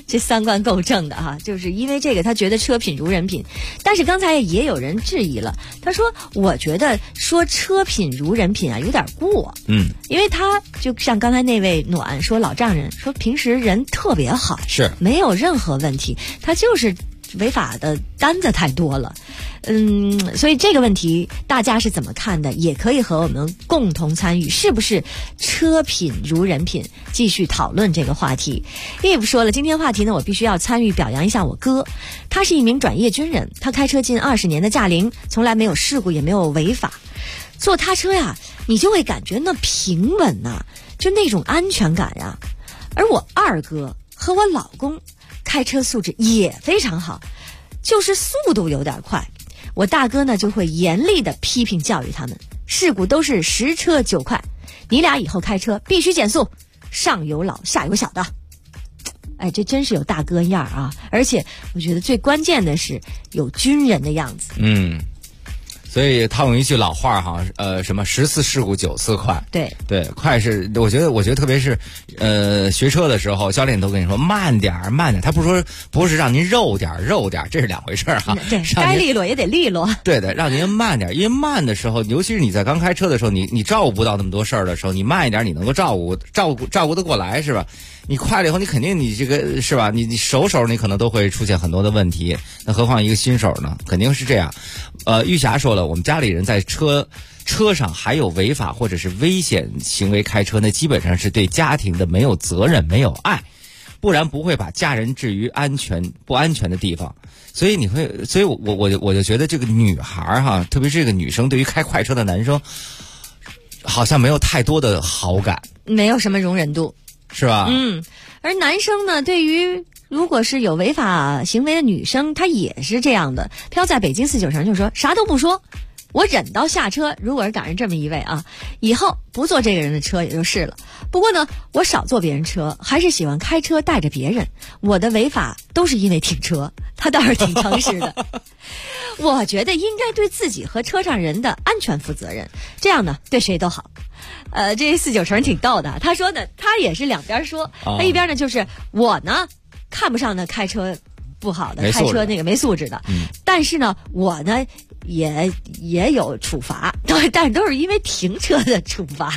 这三观够正的哈，就是因为这个他觉得车品如人品，但是刚才也有人质疑了，他说我觉得说车品如人品啊有点过，因为他就像刚才那位暖说老丈人说平时人特别好， 是没有任何问题，他就是违法的单子太多了。所以这个问题大家是怎么看的，也可以和我们共同参与，是不是车品如人品，继续讨论这个话题。Eve 说了，今天话题呢我必须要参与表扬一下我哥，他是一名转业军人，他开车近20年的驾龄，从来没有事故也没有违法，坐他车呀你就会感觉那平稳啊，就那种安全感呀。而我二哥和我老公开车素质也非常好，就是速度有点快，我大哥呢就会严厉的批评教育他们，事故都是10车9块，你俩以后开车必须减速，上有老下有小的。哎，这真是有大哥样啊！而且我觉得最关键的是有军人的样子。 所以套用一句老话哈，什么10次事故9次快。 对， 快是我觉得特别是学车的时候，教练都跟你说慢点，他不是让您肉点，这是两回事哈。 对，该利落也得利落。 对的，让您慢点，因为慢的时候，尤其是你在刚开车的时候，你照顾不到那么多事儿的时候，你慢一点，你能够照顾得过来，是吧？你快了以后，你肯定你这个是吧？你手你可能都会出现很多的问题，那何况一个新手呢？肯定是这样。玉霞说了，我们家里人在车上还有违法或者是危险行为开车，那基本上是对家庭的没有责任、没有爱，不然不会把家人置于不安全的地方。所以我就觉得这个女孩哈，特别是这个女生，对于开快车的男生，好像没有太多的好感， 没有什么容忍度。 是吧？ 而男生呢，对于如果是有违法行为的女生，他也是这样的。飘在北京49城就说啥都不说，我忍到下车。如果是赶上这么一位啊，以后不坐这个人的车也就是了。不过呢，我少坐别人车，还是喜欢开车带着别人。我的违法都是因为停车，他倒是挺诚实的。我觉得应该对自己和车上人的安全负责任，这样呢对谁都好。这49城挺逗的，他说呢，他也是两边说，他一边呢就是我呢看不上那开车不好的，开车那个没素质的，但是呢我呢也有处罚，但是都是因为停车的处罚。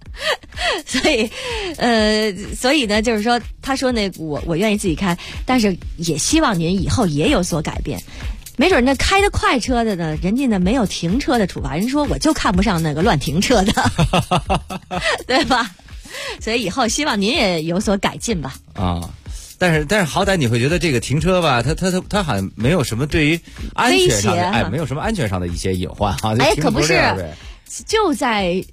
所以呢，就是说，他说呢，我愿意自己开，但是也希望您以后也有所改变。没准那开的快车的呢，人家呢没有停车的处罚，人说我就看不上那个乱停车的，对吧？所以以后希望您也有所改进吧。 但是好歹你会觉得这个停车吧，它好像没有什么对于安全上的没有什么安全上的一些隐患哈。 可不是。就在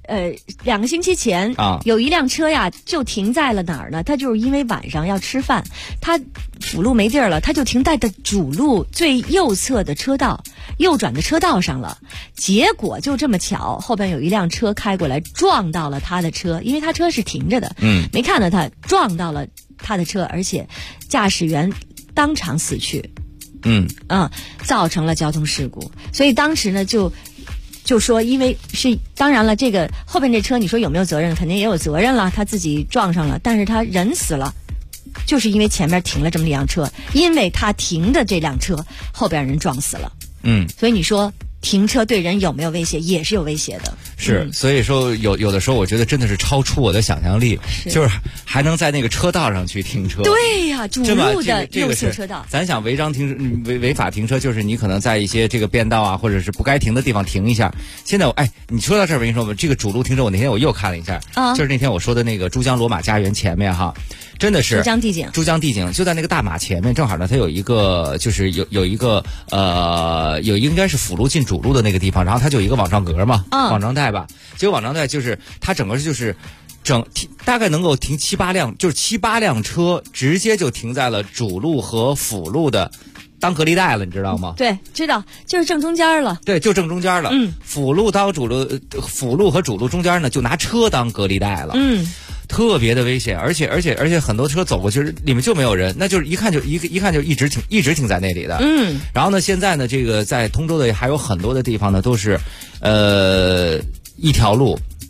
2个星期前有一辆车呀，就停在了哪儿呢？他就是因为晚上要吃饭，他辅路没地儿了，他就停在的主路最右侧的车道，右转的车道上了。结果就这么巧，后边有一辆车开过来，撞到了他的车，因为他车是停着的，没看到他，撞到了他的车，而且驾驶员当场死去，造成了交通事故。所以当时呢就说，因为是当然了，这个后边这车你说有没有责任？肯定也有责任了，他自己撞上了，但是他人死了，就是因为前面停了这么一辆车，因为他停的这辆车后边人撞死了。所以你说停车对人有没有威胁？也是有威胁的。 是，所以说有的时候我觉得真的是超出我的想象力，就是还能在那个车道上去停车。 对呀，主路的右侧车道。 咱想违法停车，就是你可能在一些这个变道啊，或者是不该停的地方停一下。现在你说到这儿，我跟你说，这个主路停车，我那天我又看了一下，就是那天我说的那个珠江罗马家园前面哈。真的是珠江帝景就在那个大马前面，正好呢，它有一个就是有一个应该是辅路进主路的那个地方，然后它就有一个网状格嘛，网状带吧。结果网状带就是它整个就是大概能够停7、8辆，就是7、8辆车直接就停在了主路和辅路的当隔离带了，你知道吗？ 对，知道，就是正中间了。 对，就正中间了。辅路和主路中间呢，就拿车当隔离带了。特别的危险，而且很多车走过去里面就没有人，那就是一看就一直停在那里的。然后呢，现在呢，这个在通州的还有很多的地方呢，都是一条路，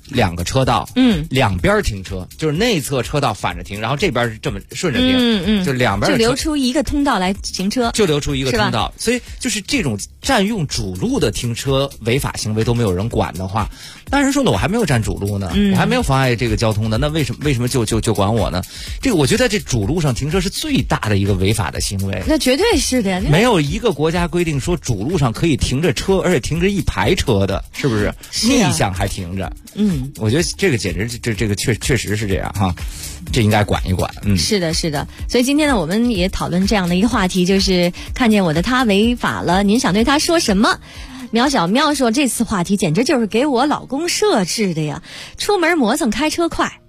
2个车道，两边停车，就是内侧车道反着停，然后这边是这么顺着停，就两边就留出一个通道来停车， 就留出一个通道。所以就是这种占用主路的停车违法行为都没有人管的话，当然说了，我还没有占主路呢，我还没有妨碍这个交通的，那为什么就管我呢？这个我觉得这主路上停车是最大的一个违法的行为。 那绝对是的呀， 没有一个国家规定说主路上可以停着车，而且停着一排车的，是不是？逆向还停着。我觉得这个简直这个确实是这样哈，这应该管一管。 是的，是的。所以今天呢，我们也讨论这样的一个话题，就是看见我的他违法了，您想对他说什么？苗小喵说，这次话题简直就是给我老公设置的呀，出门磨蹭开车快，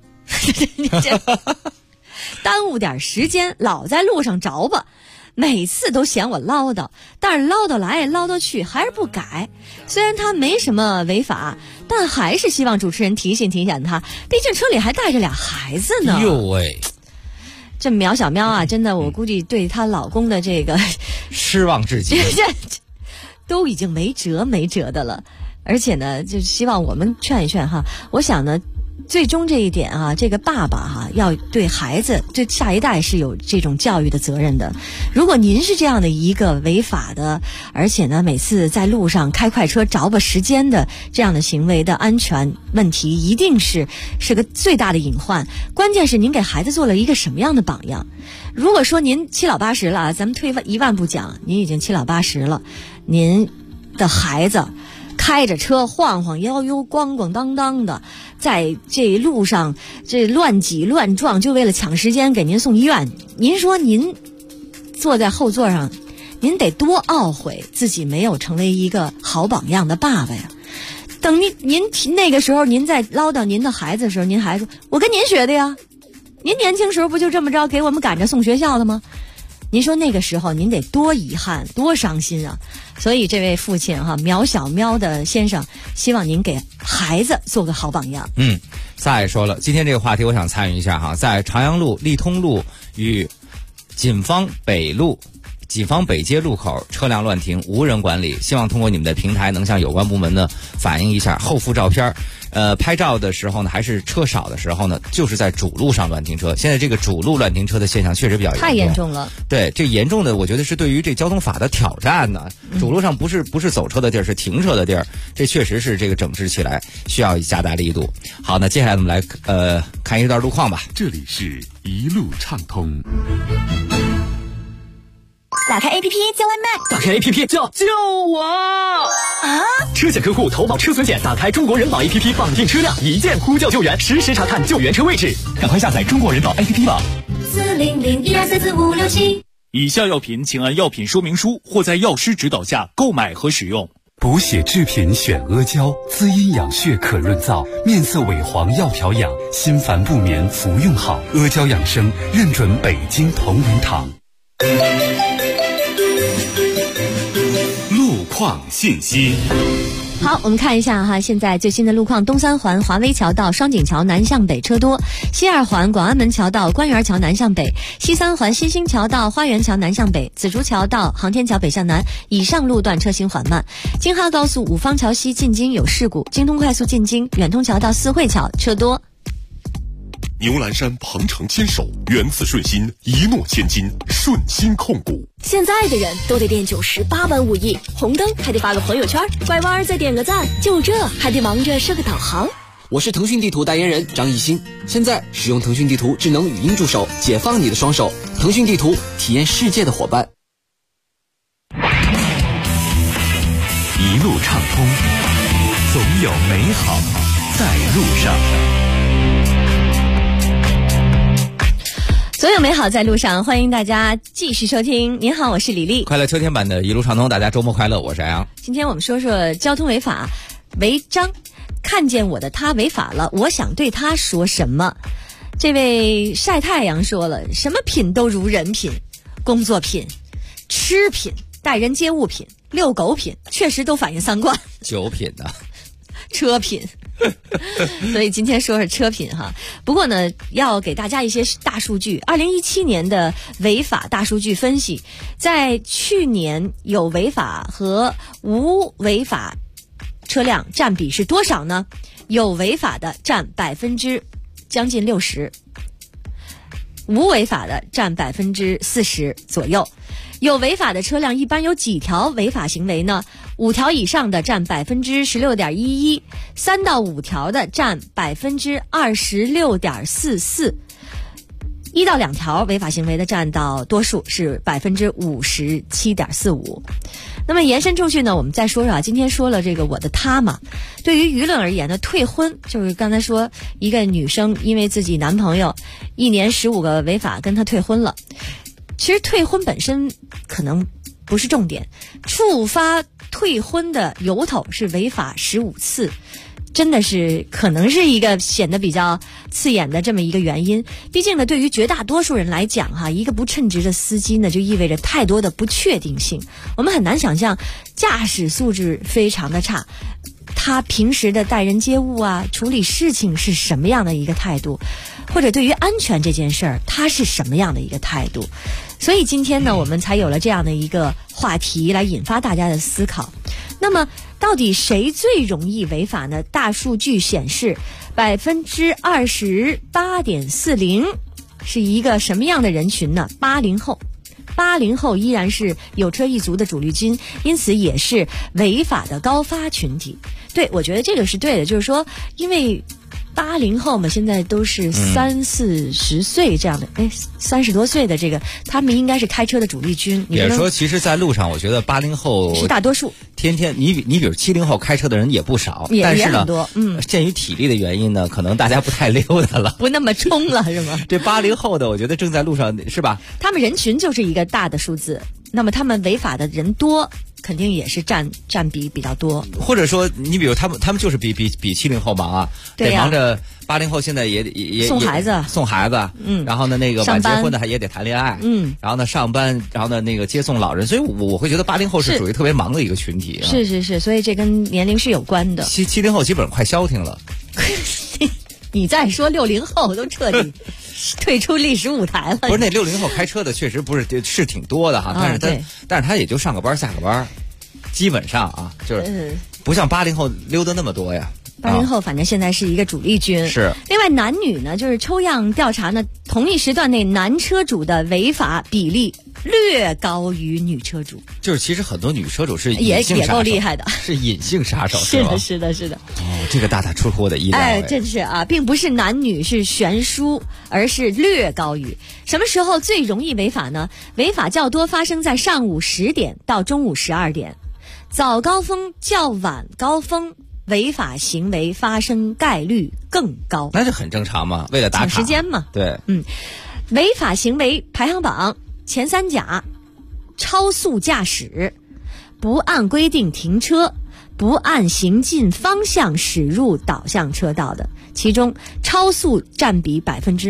耽误点时间，老在路上着吧。每次都嫌我唠叨，但是唠叨来唠叨去还是不改。虽然他没什么违法，但还是希望主持人提醒他，毕竟车里还带着俩孩子呢。 哟喂， 这苗小喵啊，真的我估计对她老公的这个失望至极， 都已经没辙的了。而且呢，就希望我们劝一劝哈。我想呢，最终这一点啊，这个爸爸哈，要对孩子，对下一代是有这种教育的责任的。如果您是这样的一个违法的，而且呢每次在路上开快车着吧时间的这样的行为的安全问题，一定是个最大的隐患。关键是您给孩子做了一个什么样的榜样？如果说您七老八十了，咱们退一万步讲，您已经七老八十了，您的孩子开着车晃晃悠悠咣咣当当的在这路上这乱挤乱撞，就为了抢时间给您送医院，您说您坐在后座上，您得多懊悔自己没有成为一个好榜样的爸爸呀。等您那个时候您在唠叨您的孩子的时候，您还说我跟您学的呀，您年轻时候不就这么着给我们赶着送学校的吗？您说那个时候您得多遗憾多伤心啊。所以这位父亲哈，苗小喵的先生，希望您给孩子做个好榜样。 萨也说了，今天这个话题我想参与一下哈，在朝阳路、利通路与锦方北街路口车辆乱停无人管理，希望通过你们的平台能向有关部门呢反映一下后附照片。拍照的时候呢，还是车少的时候呢，就是在主路上乱停车。现在这个主路乱停车的现象确实比较严重， 太严重了。 对，这严重的我觉得是对于这交通法的挑战呢。主路上不是走车的地儿，是停车的地儿，这确实是这个整治起来需要加大力度。好，那接下来我们来看一段路况吧。 这里是一路畅通。 打开 APP 叫外卖， 打开 APP 叫救我啊！ 车险客户投保车损险，打开中国人保 APP 绑定车辆，一键呼叫救援，实时查看救援车位置。 赶快下载中国人保 APP 吧。 40012344567。 以下药品请按药品说明书或在药师指导下购买和使用。 补血制品选阿胶，滋阴养血可润燥，面色萎黄要调养，心烦不眠服用好。阿胶养生认准北京同仁堂。路况信息。 好，我们看一下哈，现在最新的路况：东三环华威桥到双井桥南向北车多，西二环广安门桥到官园桥南向北，西三环新兴桥到花园桥南向北，紫竹桥到航天桥北向南，以上路段车行缓慢。京哈高速五方桥西进京有事故，京通快速进京远通桥到四惠桥车多。 牛栏山鹏程牵手，源自顺心，一诺千金，顺心控股。 现在的人都得练98般武艺，红灯还得发个朋友圈，拐弯再点个赞，就这还得忙着设个导航。 我是腾讯地图代言人张艺兴，现在使用腾讯地图智能语音助手，解放你的双手。腾讯地图，体验世界的伙伴。 一路畅通，总有美好在路上。 所有美好在路上，欢迎大家继续收听。您好，我是李丽。 快乐秋天版的一路畅通，大家周末快乐，我是安阳。 今天我们说说交通违法违章，看见我的他违法了，我想对他说什么？这位晒太阳说了，什么品都如人品，工作品、吃品、待人接物品、遛狗品，确实都反映三观。 酒品的， 车品。所以今天说说车品哈。不过呢，要给大家一些大数据。2017年的违法大数据分析，在去年有违法和无违法车辆占比是多少呢？ 有违法的占将近60%，无违法的占40%左右。有违法的车辆一般有几条违法行为呢？5条以上的占16.11%，3到5条的占26.44%，1到2条违法行为的占到多数是57.45%。那么延伸出去呢，我们再说说啊，今天说了这个我的他嘛，对于舆论而言呢，退婚就是刚才说一个女生因为自己男朋友1年15个违法跟她退婚了。其实退婚本身可能不是重点，触发退婚的由头是违法15次，真的是可能是一个显得比较刺眼的这么一个原因。毕竟呢，对于绝大多数人来讲哈，一个不称职的司机呢，就意味着太多的不确定性。我们很难想象驾驶素质非常的差，他平时的待人接物啊，处理事情是什么样的一个态度，或者对于安全这件事儿，他是什么样的一个态度。所以今天呢，我们才有了这样的一个话题来引发大家的思考。那么到底谁最容易违法呢？大数据显示 28.40% 是一个什么样的人群呢？80后依然是有车一族的主力军，因此也是违法的高发群体。对，我觉得这个是对的，就是说因为80后嘛，现在都是30-40岁这样的，30多岁的这个，他们应该是开车的主力军。 也说，其实，在路上，我觉得80后是大多数。 天天，你比如70后开车的人也不少，但是呢，鉴于体力的原因呢，可能大家不太溜达了， 不那么冲了，是吗？ 这80后的，我觉得正在路上，是吧？ 他们人群就是一个大的数字，那么他们违法的人多。肯定也是占比比较多， 或者说你比如他们就是比70后忙啊， 对呀， 得忙着80后现在也送孩子， 然后呢那个晚结婚的还也得谈恋爱，然后呢上班，然后呢那个接送老人，所以我会觉得80后是属于特别忙的一个群体， 是，所以这跟年龄是有关的。 70后基本上快消停了。 你再说60后都彻底退出历史舞台了。 不是，那60后开车的确实不是挺多的哈，但是他也就上个班下个班，基本上啊就是不像80后溜达那么多呀。 80后反正现在是一个主力军。 是。 另外男女呢，就是抽样调查呢，同一时段内男车主的违法比例略高于女车主。 就是其实很多女车主是隐性杀手， 也够厉害的， 是隐性杀手，是吧？ 是的。 哦，这个大出乎我的意料。 真是啊，并不是男女是悬殊，而是略高于。什么时候最容易违法呢？违法较多发生在上午10点到中午12点，早高峰较晚高峰。违法行为发生概率更高， 那就很正常嘛，为了打卡抢时间嘛。 对， 违法行为排行榜前3甲：超速驾驶、不按规定停车、不按行进方向驶入导向车道的，其中超速占比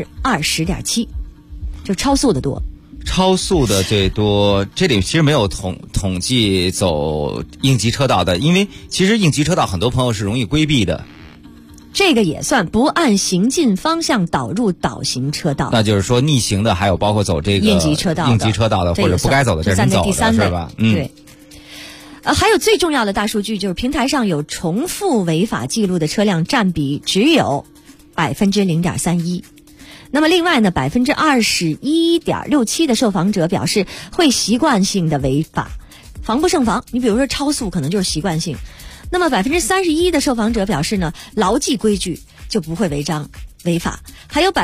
20.7%，就超速的多。 超速的最多，这里其实没有统计走应急车道的，因为其实应急车道很多朋友是容易规避的。 这个也算不按行进方向导入导行车道， 那就是说逆行的，还有包括走这个应急车道的或者不该走的这人走的，是吧？ 对。还有最重要的大数据就是平台上有重复违法记录的车辆占比只有0.31%。那么另外呢，21.67%的受访者表示会习惯性的违法，防不胜防。你比如说超速可能就是习惯性。那么31%的受访者表示呢，牢记规矩就不会违法。还有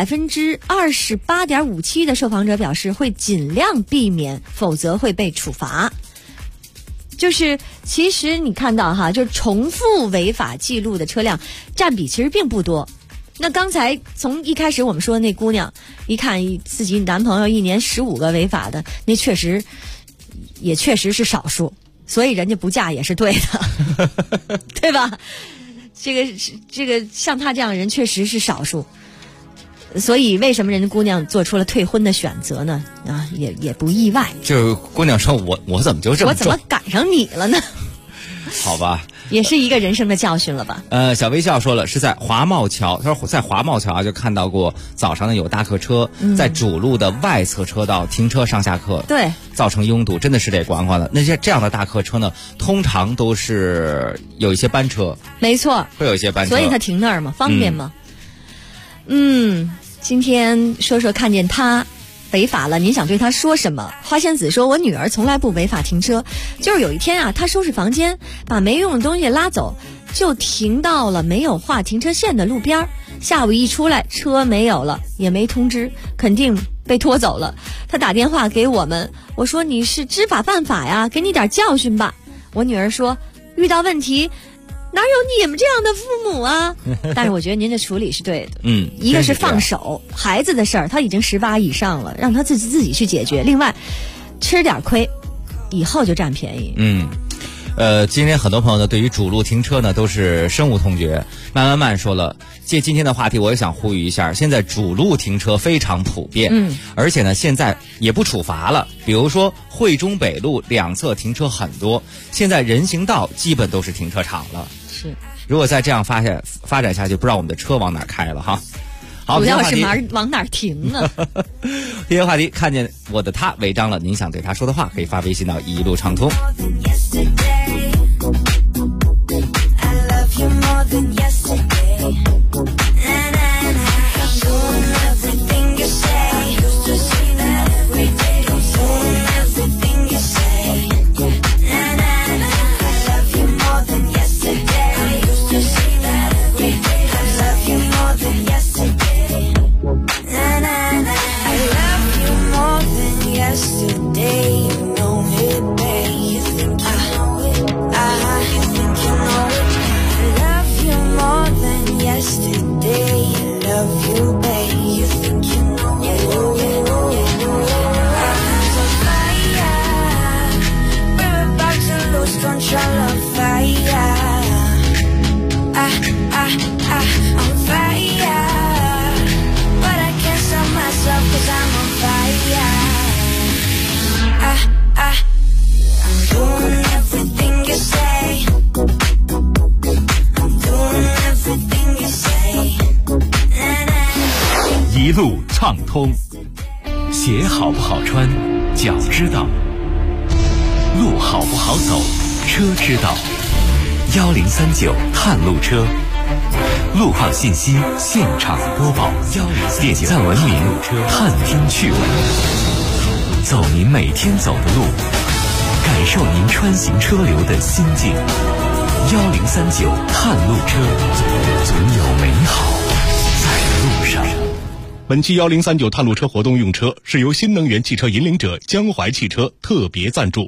28.57%的受访者表示会尽量避免，否则会被处罚。就是其实你看到哈，就重复违法记录的车辆占比其实并不多。那刚才从一开始我们说那姑娘一看自己男朋友1年15个违法的，那确实是少数，所以人家不嫁也是对的，对吧？这个像他这样的人确实是少数，所以为什么人家姑娘做出了退婚的选择呢？也不意外。 就是姑娘说我怎么就这么我怎么赶上你了呢？ 好吧， 也是一个人生的教训了吧？ 小微笑说了，是在华贸桥，他说在华贸桥就看到过早上呢有大客车在主路的外侧车道停车上下客， 对， 造成拥堵，真的是得管管了。那些这样的大客车呢，通常都是有一些班车， 没错， 会有一些班车， 所以他停那儿嘛，方便嘛。今天说说看见他违法了，您想对他说什么？花仙子说，我女儿从来不违法停车，就是有一天啊，她收拾房间，把没用的东西拉走，就停到了没有画停车线的路边，下午一出来车没有了，也没通知，肯定被拖走了。她打电话给我们，我说你是知法犯法呀，给你点教训吧。我女儿说，遇到问题哪有你们这样的父母啊？但是我觉得您的处理是对的。一个是放手，孩子的事儿他已经18以上了，让他自己去解决。另外，吃点亏，以后就占便宜。 今天很多朋友呢，对于主路停车呢都是深恶痛绝。慢说了，借今天的话题，我也想呼吁一下，现在主路停车非常普遍，而且呢，现在也不处罚了。比如说汇中北路两侧停车很多，现在人行道基本都是停车场了。 是， 如果再这样发展下去，不知道我们的车往哪开了哈。好， 主要是往哪停呢？ 今天话题，看见我的他违章了，您想对他说的话，可以发微信到一路畅通。 一路畅通，鞋好不好穿，脚知道；路好不好走，车知道。1039探路车，路况信息现场播报，点赞文明，探听趣闻，走您每天走的路，感受您穿行车流的心境。1039探路车，总有美好在路上。 本期1039探路车活动用车是由新能源汽车引领者江淮汽车特别赞助。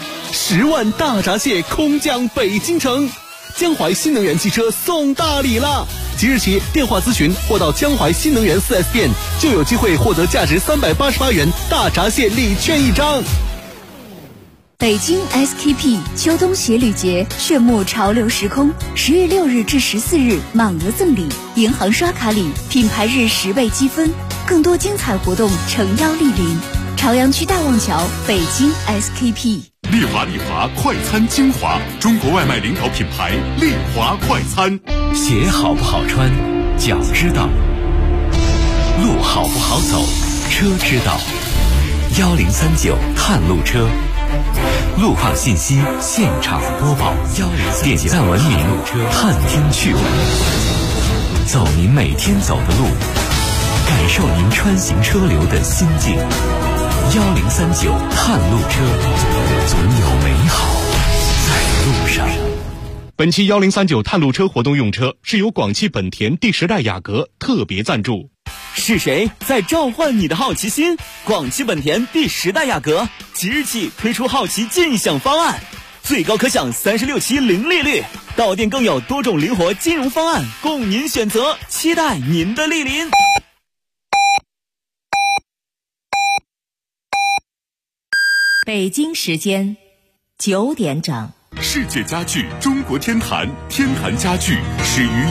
10万大闸蟹空降北京城，江淮新能源汽车送大礼了！即日起电话咨询或到江淮新能源 4S 店，就有机会获得价值388元大闸蟹礼券1张。 北京 SKP 秋冬鞋履节炫目潮流时空，10月6日至14日满额赠礼，银行刷卡礼，品牌日10倍积分，更多精彩活动诚邀莅临。朝阳区大望桥，北京 SKP。 丽华快餐精华，中国外卖领导品牌丽华快餐。鞋好不好穿，脚知道；路好不好走，车知道。1039探路车，路况信息现场播报，点赞文明，探听趣闻，走您每天走的路，感受您穿行车流的心境。1039探路车，总有美好在路上。 本期1039探路车活动用车是由广汽本田第10代雅阁特别赞助。 是谁在召唤你的好奇心？广汽本田第10代雅阁即日起推出好奇尽享方案，最高可享36期零利率，到店更有多种灵活金融方案供您选择，期待您的莅临。 北京时间9点整。 世界家具中国天坛，天坛家具始于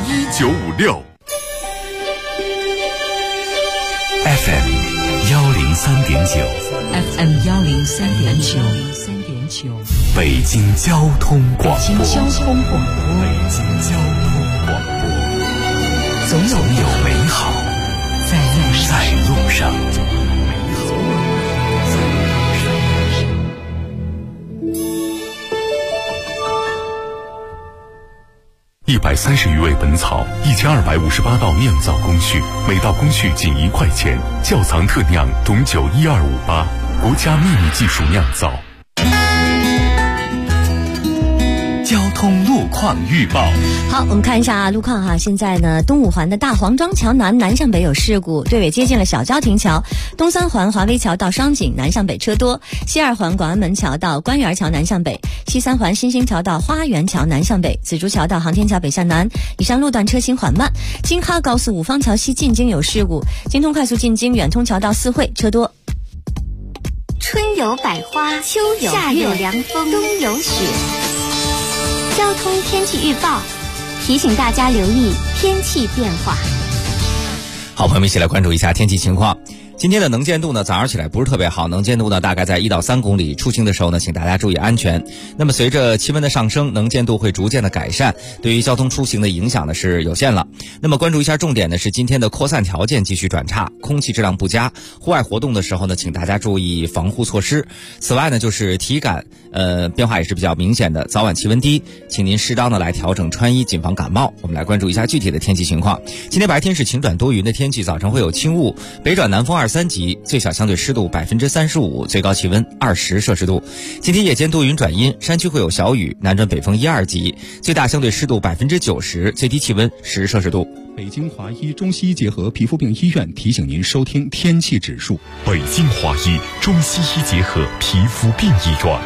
1956。FM 103.9 FM 103.9 秋。 北京交通广播。 北京交通广播。 北京交通广播。 总有美好在路上。130余味本草，1258道酿造工序，每道工序仅1块钱。窖藏特酿董酒12588，国家秘密技术酿造。交通路况预报。 好，我们看一下路况哈。现在呢，东五环的大黄庄桥南向北有事故，队尾接近了小郊亭桥；东三环华威桥到双井南向北车多；西二环广安门桥到官园桥南向北；西三环新兴桥到花园桥南向北；紫竹桥到航天桥北向南。以上路段车行缓慢。京哈高速五方桥西进京有事故，京通快速进京远通桥到四惠车多。 春有百花，秋有夏有凉风，冬有雪。交通天气预报提醒大家留意天气变化。 好，朋友们一起来关注一下天气情况。今天的能见度呢，早上起来不是特别好，能见度呢大概在1到3公里。出行的时候呢，请大家注意安全。那么随着气温的上升，能见度会逐渐的改善，对于交通出行的影响呢是有限了。那么关注一下重点呢是今天的扩散条件继续转差，空气质量不佳。户外活动的时候呢，请大家注意防护措施。此外呢，就是体感变化也是比较明显的，早晚气温低，请您适当的来调整穿衣，谨防感冒。我们来关注一下具体的天气情况。今天白天是晴转多云的天气，早晨会有轻雾，北转南风2-3级，最小相对湿度35%，最高气温20摄氏度。今天夜间多云转阴，山区会有小雨，南转北风1-2级，最大相对湿度90%，最低气温10摄氏度。 北京华医中西医结合皮肤病医院提醒您收听天气指数。 北京华医中西医结合皮肤病医院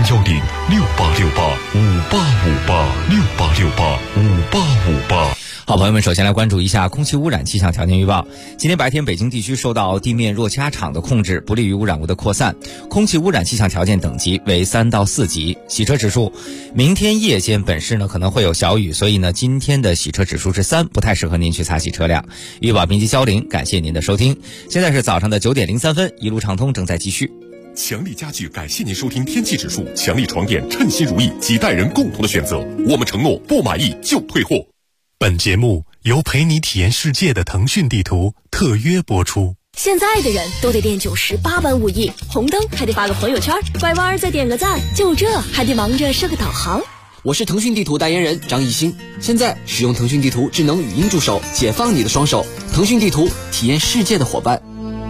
，0106868585858，68685858。 好，朋友们，首先来关注一下空气污染气象条件预报。今天白天北京地区受到地面弱气压场的控制，不利于污染物的扩散，空气污染气象条件等级为3到4级。洗车指数，明天夜间本市呢可能会有小雨，所以呢今天的洗车指数是3，不太适合您去擦洗车辆。预报编辑肖林，感谢您的收听。现在是早上的9点03分，一路畅通正在继续。 强力家具感谢您收听天气指数，强力床垫称心如意，几代人共同的选择，我们承诺不满意就退货。本节目由陪你体验世界的腾讯地图特约播出。 现在的人都得练98般武艺，红灯还得发个朋友圈，拐弯再点个赞，就这还得忙着设个导航。 我是腾讯地图代言人张艺兴，现在使用腾讯地图智能语音助手，解放你的双手。腾讯地图，体验世界的伙伴。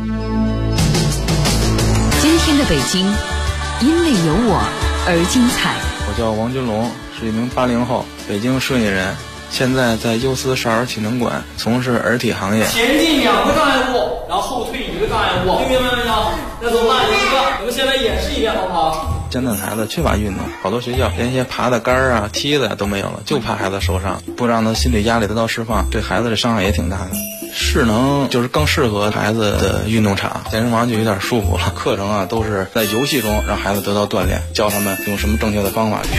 今天的北京，因为有我而精彩。 我叫王军龙，是一名80后，北京顺义人。现在在优思少儿体能馆从事儿体行业。 前进2个障碍物，然后后退1个障碍物，听明白没有？那怎么办？1个，我们先来演示一遍，好不好？ 现在孩子缺乏运动，好多学校连一些爬的杆儿啊、梯子都没有了，就怕孩子受伤，不让他心理压力得到释放，对孩子的伤害也挺大的。势能就是更适合孩子的运动场，健身房就有点舒服了。课程啊都是在游戏中让孩子得到锻炼，教他们用什么正确的方法。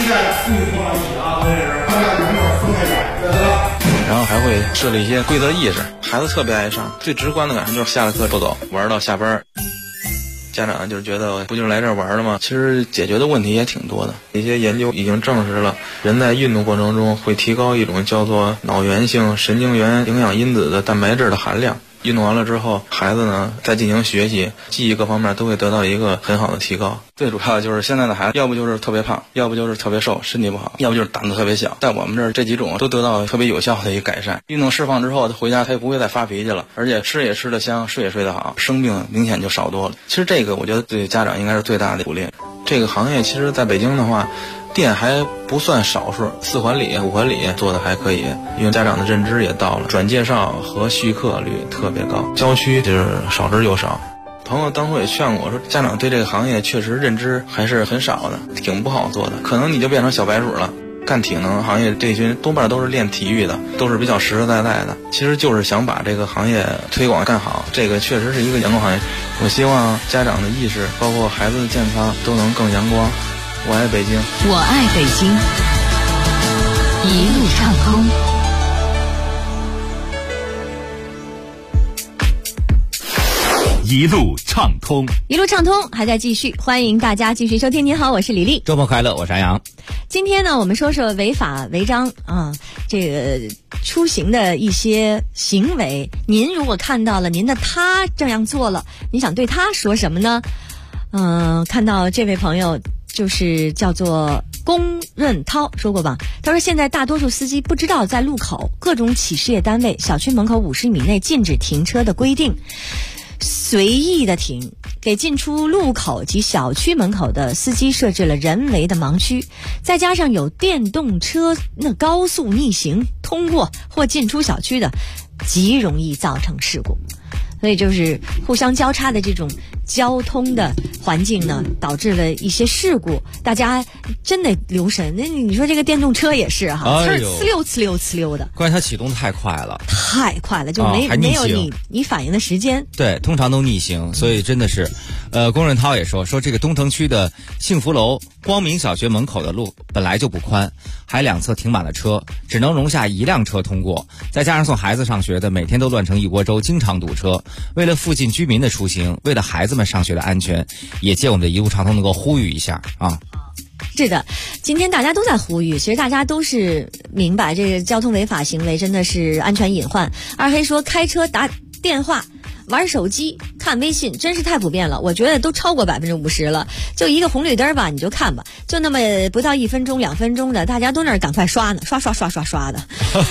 然后还会设立一些规则意识，孩子特别爱上。最直观的感受就是下了课不走，玩到下班。家长就是觉得不就是来这儿玩的吗？其实解决的问题也挺多的。一些研究已经证实了，人在运动过程中会提高一种叫做脑源性神经元营养因子的蛋白质的含量。运动完了之后，孩子呢再进行学习，记忆各方面都会得到一个很好的提高。最主要的就是现在的孩子，要不就是特别胖，要不就是特别瘦，身体不好，要不就是胆子特别小。在我们这儿，这几种都得到特别有效的一个改善。运动释放之后，他回家他也不会再发脾气了，而且吃也吃得香，睡也睡得好，生病明显就少多了。其实这个我觉得对家长应该是最大的鼓励。这个行业其实在北京的话，店还不算少数，4环里、5环里做的还可以，因为家长的认知也到了，转介绍和续客率特别高，郊区就是少之又少。朋友当初也劝我说，家长对这个行业确实认知还是很少的，挺不好做的，可能你就变成小白鼠了。干体能行业这群多半都是练体育的，都是比较实实在在的，其实就是想把这个行业推广干好，这个确实是一个阳光行业。我希望家长的意识，包括孩子的健康都能更阳光。我爱北京， 我爱北京，一路畅通。 一路畅通， 一路畅通还在继续，欢迎大家继续收听。您好，我是李丽。 周末快乐，我是安阳。 今天呢，我们说说违法违章啊，这个出行的一些行为。您如果看到了您的他这样做了，你想对他说什么呢？看到这位朋友就是叫做龚润涛说过吧，他说现在大多数司机不知道在路口、各种企事业单位、小区门口50米内禁止停车的规定，随意的停，给进出路口及小区门口的司机设置了人为的盲区，再加上有电动车那高速逆行通过或进出小区的，极容易造成事故。所以就是互相交叉的这种交通的环境呢，导致了一些事故，大家真得留神。那你说这个电动车也是哈，呲溜的， 关键它启动太快了， 就没有你反应的时间。 对，通常都逆行，所以真的是，龚润涛也说这个东城区的幸福楼光明小学门口的路本来就不宽，还两侧停满了车，只能容下1辆车通过，再加上送孩子上学的每天都乱成一锅粥，经常堵车。为了附近居民的出行，为了孩子们上学的安全，也借我们的一路畅通能够呼吁一下啊。 是的，今天大家都在呼吁，其实大家都是明白这个交通违法行为真的是安全隐患。二黑说开车打电话、玩手机、看微信真是太普遍了，我觉得都超过50%了。就一个红绿灯吧，你就看吧，就那么不到1分钟、2分钟的，大家都那儿赶快刷呢，刷的。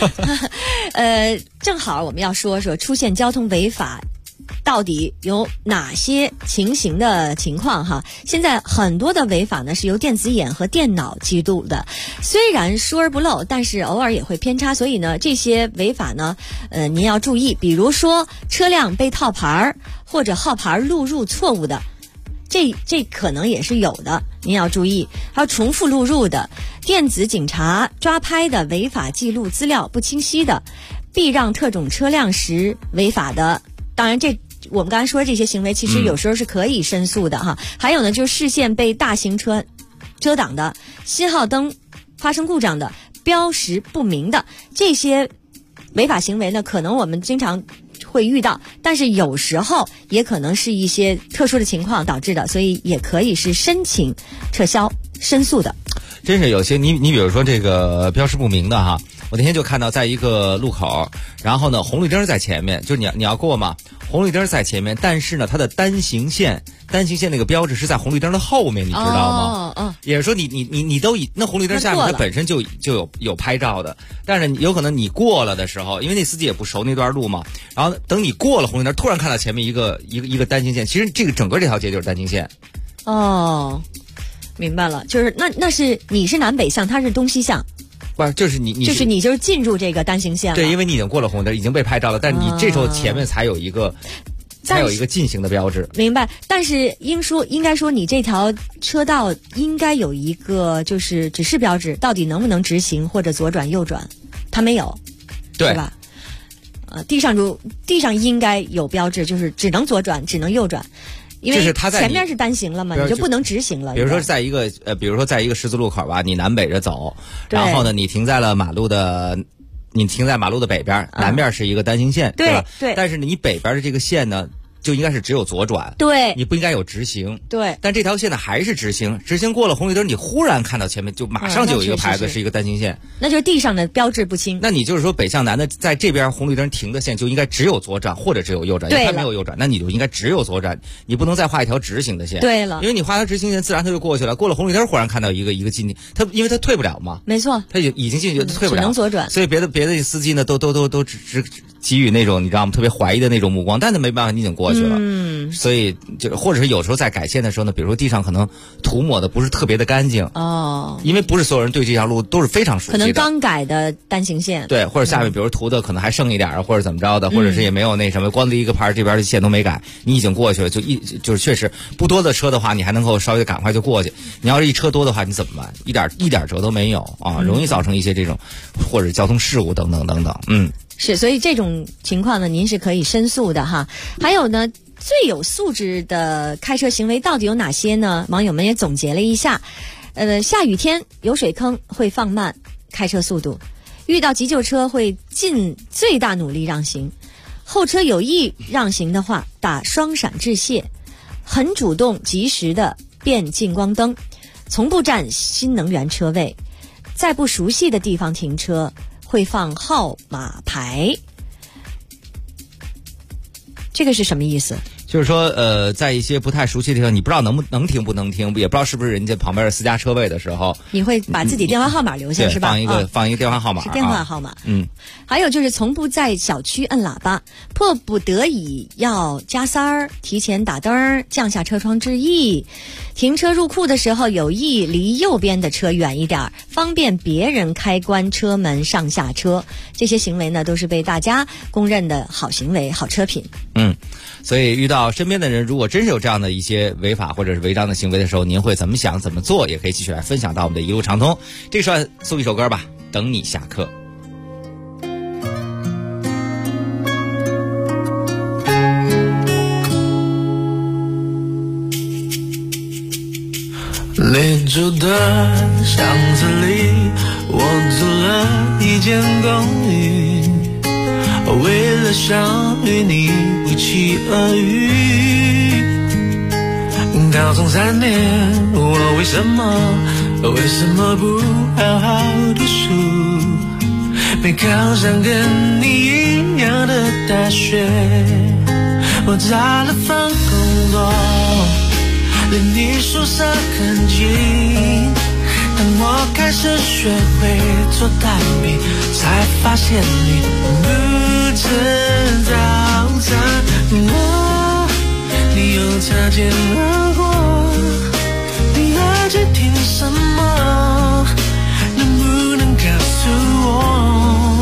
正好我们要说说出现交通违法到底有哪些情形的情况哈？现在很多的违法呢是由电子眼和电脑记录的，虽然疏而不漏，但是偶尔也会偏差，所以呢这些违法呢您要注意，比如说车辆被套牌或者号牌录入错误的，这可能也是有的，您要注意。还有重复录入的、电子警察抓拍的违法记录资料不清晰的、避让特种车辆时违法的，当然我们刚才说的这些行为其实有时候是可以申诉的哈。还有呢就是视线被大型车遮挡的、信号灯发生故障的、标识不明的，这些违法行为呢可能我们经常会遇到，但是有时候也可能是一些特殊的情况导致的，所以也可以是申请撤销申诉的。 真是有些你比如说这个标识不明的哈，我那天就看到在一个路口，然后呢红绿灯在前面，就是你要过嘛，红绿灯在前面，但是呢它的单行线那个标志是在红绿灯的后面，你知道吗？也是说你都那红绿灯下面它本身就有拍照的，但是有可能你过了的时候，因为那司机也不熟那段路嘛，然后等你过了红绿灯，突然看到前面一个单行线，其实这个整个这条街就是单行线。 哦，明白了，就是那是你是南北向，他是东西向。 不是，就是你就是进入这个单行线了。 对，因为你已经过了红灯，已经被拍照了，但是你这时候前面才有一个进行的标志。 明白，但是应该说你这条车道应该有一个就是指示标志，到底能不能直行或者左转右转，它没有， 对吧？地上应该有标志，就是只能左转，只能右转。因为前面是单行了嘛，你就不能直行了。 比如说在一个十字路口吧，你南北着走，然后呢，你停在马路的北边，南边是一个单行线，对吧？对。但是你北边的这个线呢，就应该是只有左转， 对， 你不应该有直行， 对。 但这条线呢还是直行过了红绿灯，你忽然看到前面就马上就有一个牌子是一个单行线， 那就是地上的标志不清。 那你就是说北向南的在这边红绿灯停的线就应该只有左转或者只有右转，因为它没有右转，那你就应该只有左转，你不能再画一条直行的线。 对了， 因为你画条直行线，自然它就过去了。过了红绿灯，忽然看到一个进，它因为它退不了嘛， 没错， 它已经进去退不了， 只能左转。 所以别的司机呢都只给予那种你知道吗特别怀疑的那种目光，但是没办法，你已经过去了。所以就或者是有时候在改线的时候呢，比如说地上可能涂抹的不是特别的干净因为不是所有人对这条路都是非常熟悉的， 可能刚改的单行线， 对，或者下面比如涂的可能还剩一点或者怎么着的，或者是也没有那什么，光的一个牌这边的线都没改，你已经过去了，就是确实不多的车的话，你还能够稍微赶快就过去。你要是一车多的话，你怎么办？一点辙都没有啊，容易造成一些这种或者交通事故等等等等。 是，所以这种情况呢，您是可以申诉的哈。还有呢，最有素质的开车行为到底有哪些呢？网友们也总结了一下，下雨天有水坑会放慢开车速度，遇到急救车会尽最大努力让行， 后车有意让行的话，打双闪致谢，很主动及时的变近光灯，从不占新能源车位，在不熟悉的地方停车会放号码牌。这个是什么意思？ 就是说，在一些不太熟悉的地方，你不知道能停不能停，也不知道是不是人家旁边的私家车位的时候， 你会把自己电话号码留下，是吧？ 放一个电话号码， 是电话号码。还有就是从不在小区摁喇叭，迫不得已要加塞儿，提前打灯，降下车窗致意。停车入库的时候有意离右边的车远一点，方便别人开关车门上下车。这些行为呢，都是被大家公认的好行为、好车品。 所以遇到身边的人，如果真是有这样的一些违法或者是违章的行为的时候，您会怎么想、怎么做？也可以继续来分享到我们的一路畅通。这个时候送一首歌吧，等你下课。 你住的巷子里，我租了一间公寓，为了想与你不期而遇。高中3年，我为什么不好好读书，没考上跟你一样的大学。我找了份工作，离你宿舍很近，当我开始学会做蛋饼，才发现你不吃早餐，你又擦肩而过，你爱在听什么？能不能告诉我？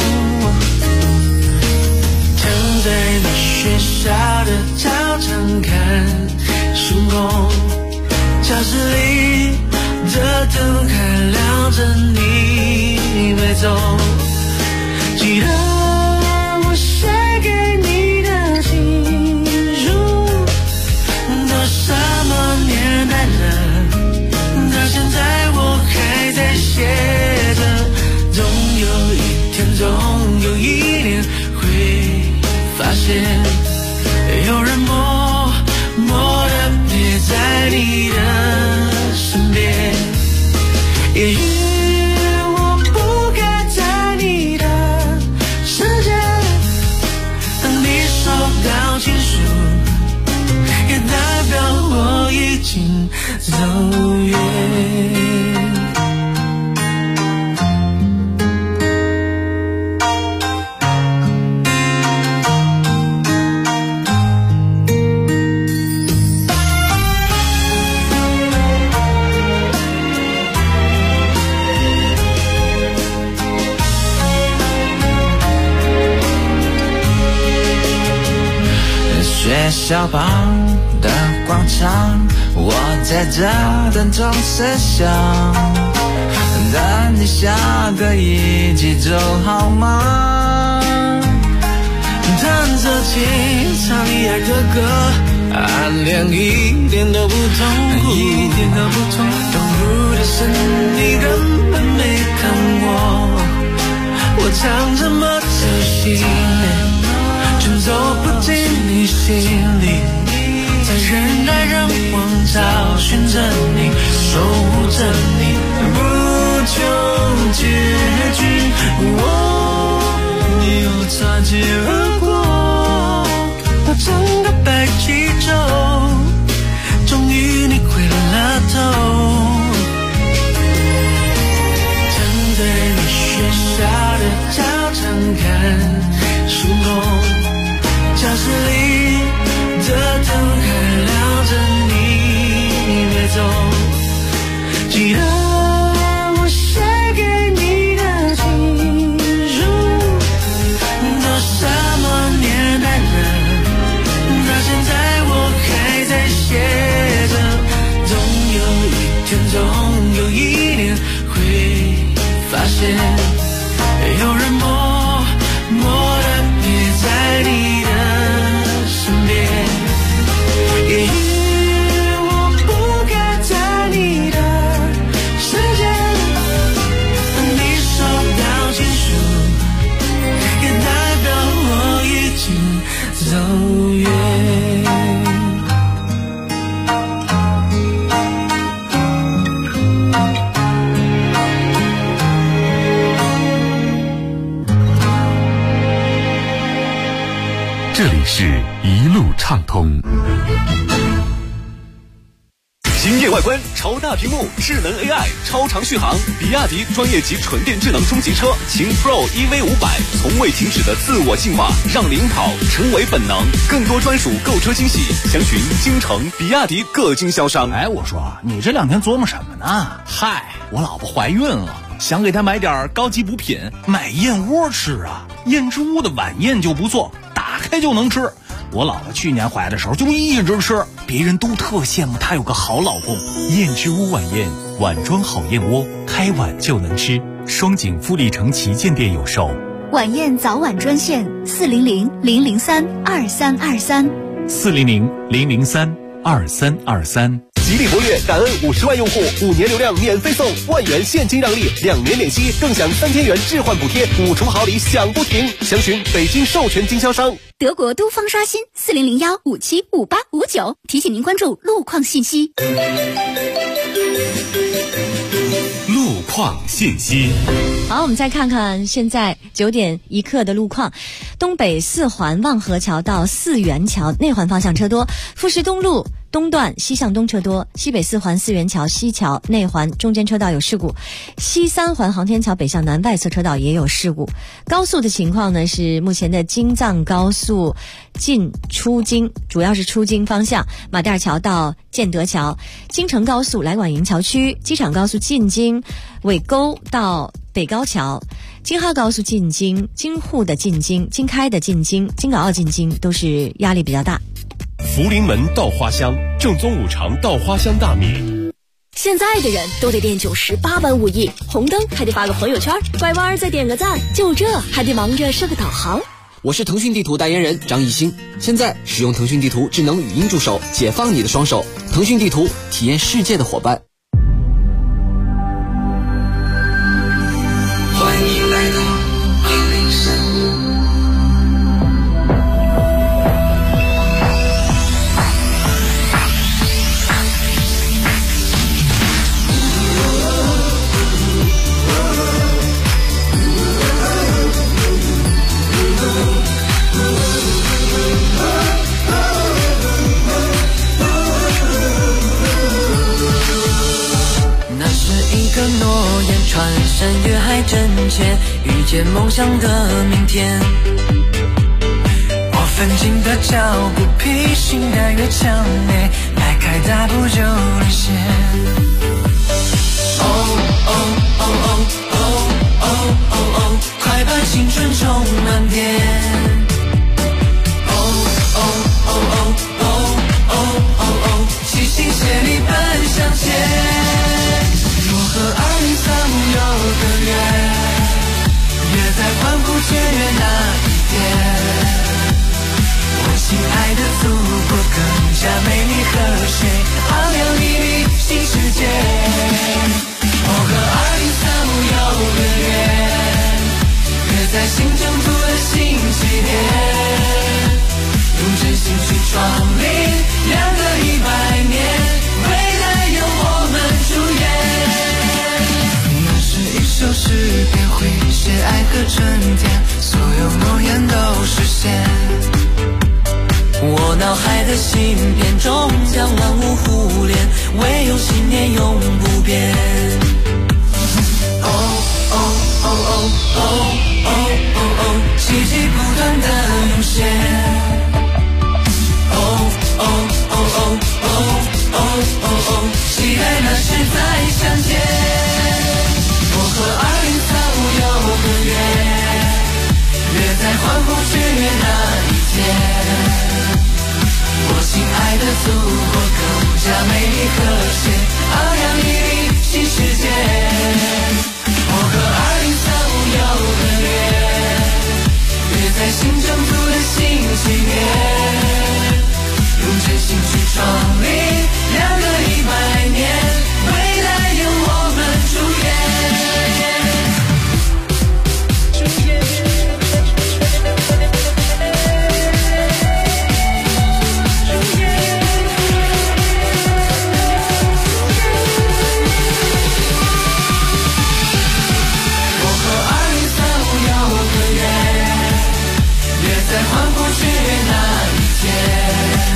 躺在你学校的操场看星空，教室里的灯还亮着，你没走。记得我写给你的情书，都什么年代了，到现在我还在写着。总有一天，总有一年会发现，有人默默地陪在你的身边。也许我不该在你的世界，当你收到情书，也代表我已经走远。学校旁的广场，我在这等钟声响，等你下课一起走好吗？弹着琴唱你爱的歌，暗恋一点都不痛苦，一点都不痛苦。痛苦的是你根本没看我唱这么走心，却走不进你心里，在人来人往找寻着你，守护着你，不求结局。你又擦肩而过，我整个白气球，终于你回了头。站在你学校的操场看星空，教室里的灯还亮着，你没走。记得我写给你的情书，多少畅通。 惊艳外观，超大屏幕，智能 AI， 超长续航，比亚迪专业级纯电智能中级车秦 Pro EV500，从未停止的自我进化，让领跑成为本能。更多专属购车惊喜，详询京城比亚迪各经销商。 哎，我说你这两天琢磨什么呢？嗨，我老婆怀孕了，想给她买点高级补品，买燕窝吃啊。燕之屋的晚宴就不错，打开就能吃。我老婆去年怀的时候就一直吃，别人都特羡慕她有个好老公。 燕之屋晚宴，碗装好燕窝，开碗就能吃。双井富力城旗舰店有售。 晚宴早晚专线 400-003-2323，400-003-2323。 吉利博越感恩50万用户，5年流量免费送，1万元现金让利，2年免息，更享3000元置换补贴，5重好礼享不停。详询北京授权经销商。 德国都方刷新4001575859，提醒您关注路况信息。 路况信息。 好，我们再看看现在9点1刻的路况。东北4环望河桥到4元桥内环方向车多，富士东路东段西向东车多，西北4环4元桥西桥内环中间车道有事故，西3环航天桥北向南外侧车道也有事故。高速的情况呢是目前的京藏高速进出京，主要是出京方向，马甸桥到建德桥，京承高速来广营桥区，机场高速进京尾沟到北高桥，京哈高速进京，京沪的进京，京开的进京，京港澳进京都是压力比较大。 福临门稻花香，正宗五常稻花香大米。 现在的人都得练98般武艺，红灯还得发个朋友圈，拐弯再点个赞，就这还得忙着设个导航。 我是腾讯地图代言人张艺兴，现在使用腾讯地图智能语音助手，解放你的双手。腾讯地图，体验世界的伙伴。 欢迎来到103。 个诺言穿山越海真切，遇见梦想的明天。我奋进的脚步，披星戴月强烈，迈开大步就领先。哦哦哦哦哦哦哦哦，快把青春充满电。哦哦哦哦哦哦哦哦，齐心协力奔向前。和2035有个约，约在欢呼雀跃那一天。我亲爱的祖国更加美丽和谐，翱翔熠熠新世界。我和2035有个约，约在新征途的新起点，用真心去创立2个100年，未来由我们祝愿。一首诗便会写爱和春天，所有诺言都实现。我脑海的芯片终将万物互联，唯有信念永不变。哦哦哦哦哦哦哦哦，奇迹不断的涌现。哦哦哦哦哦哦哦哦，期待那时再相见。我和2035有个约，约在欢呼雀跃那一天。我亲爱的祖国更加美丽和谐，翱翔熠熠新世界。我和2035有个约，约在新征途的新起点，用真心去创立2个100年，未来由我们祝愿。在欢呼雀跃那一天，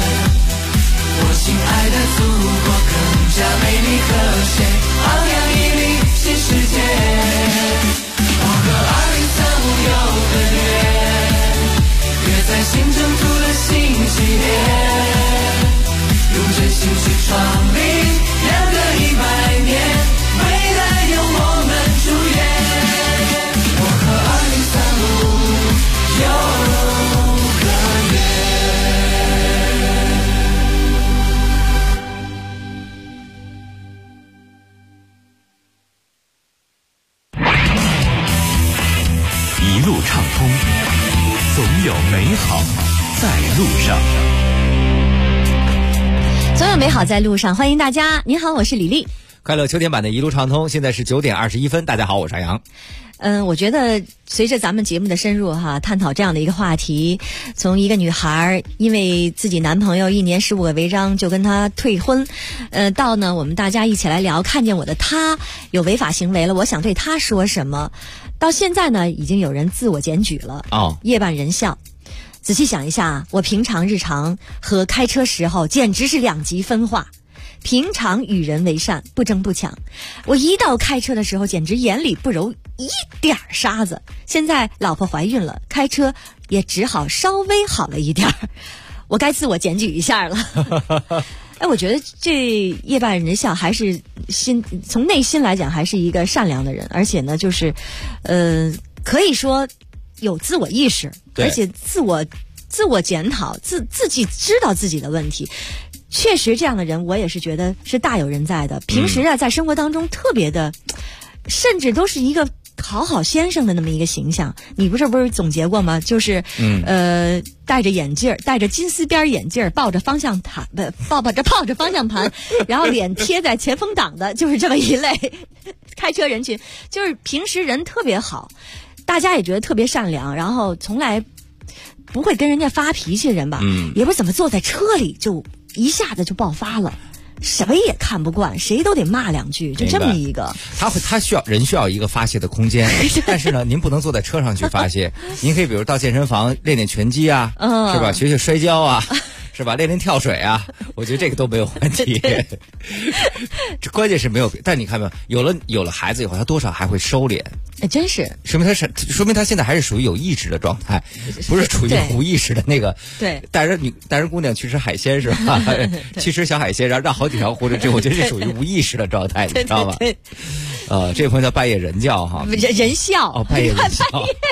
爱的祖国更加美丽和谐，昂扬屹立新世界。我和2035有个约在新征途的新起点，用真心去创立2个100年，未来由我们主演。我和2035有个一路畅通，总有美好在路上。 总有美好在路上，欢迎大家。您好，我是李丽。 快乐秋天版的一路畅通，现在是9点21分。大家好，我是阿阳。 我觉得随着咱们节目的深入探讨这样的一个话题，从一个女孩因为自己男朋友1年15个违章就跟她退婚，到呢我们大家一起来聊，看见我的他有违法行为了，我想对他说什么。到现在呢，已经有人自我检举了。夜半人笑。仔细想一下，我平常日常和开车时候简直是2极分化。平常与人为善，不争不抢，我一到开车的时候简直眼里不揉一点沙子。现在老婆怀孕了，开车也只好稍微好了一点，我该自我检举一下了。我觉得这夜半人笑还是从内心来讲还是一个善良的人，而且呢就是可以说有自我意识，而且自我检讨，自己知道自己的问题。确实这样的人我也是觉得是大有人在的。平时在生活当中特别的，甚至都是一个好先生的那么一个形象。你不是总结过吗？就是戴着眼镜，戴着金丝边眼镜，抱着方向盘，抱着方向盘，然后脸贴在前风挡的，就是这么一类开车人群。就是平时人特别好，大家也觉得特别善良，然后从来不会跟人家发脾气的人吧，也不是怎么坐在车里就一下子就爆发了，谁也看不惯，谁都得骂2句，就这么一个。 他需要一个发泄的空间，但是呢，您不能坐在车上去发泄，您可以比如到健身房练练拳击啊，是吧？学摔跤啊。是吧？练跳水啊，我觉得这个都没有问题。这关键是没有，但你看没有，有了孩子以后，他多少还会收敛。 真是说明他现在还是属于有意识的状态，不是处于无意识的那个。 对， 带着姑娘去吃海鲜是吧？去吃小海鲜，然后绕好几条胡子，这我觉得是属于无意识的状态，你知道吗？ 对。 这朋友叫半夜人叫哈， 人笑半夜人笑。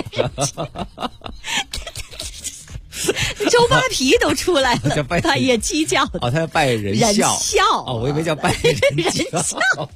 周扒皮都出来了，半夜鸡叫的。 他叫半夜人笑。我以为叫半夜人笑。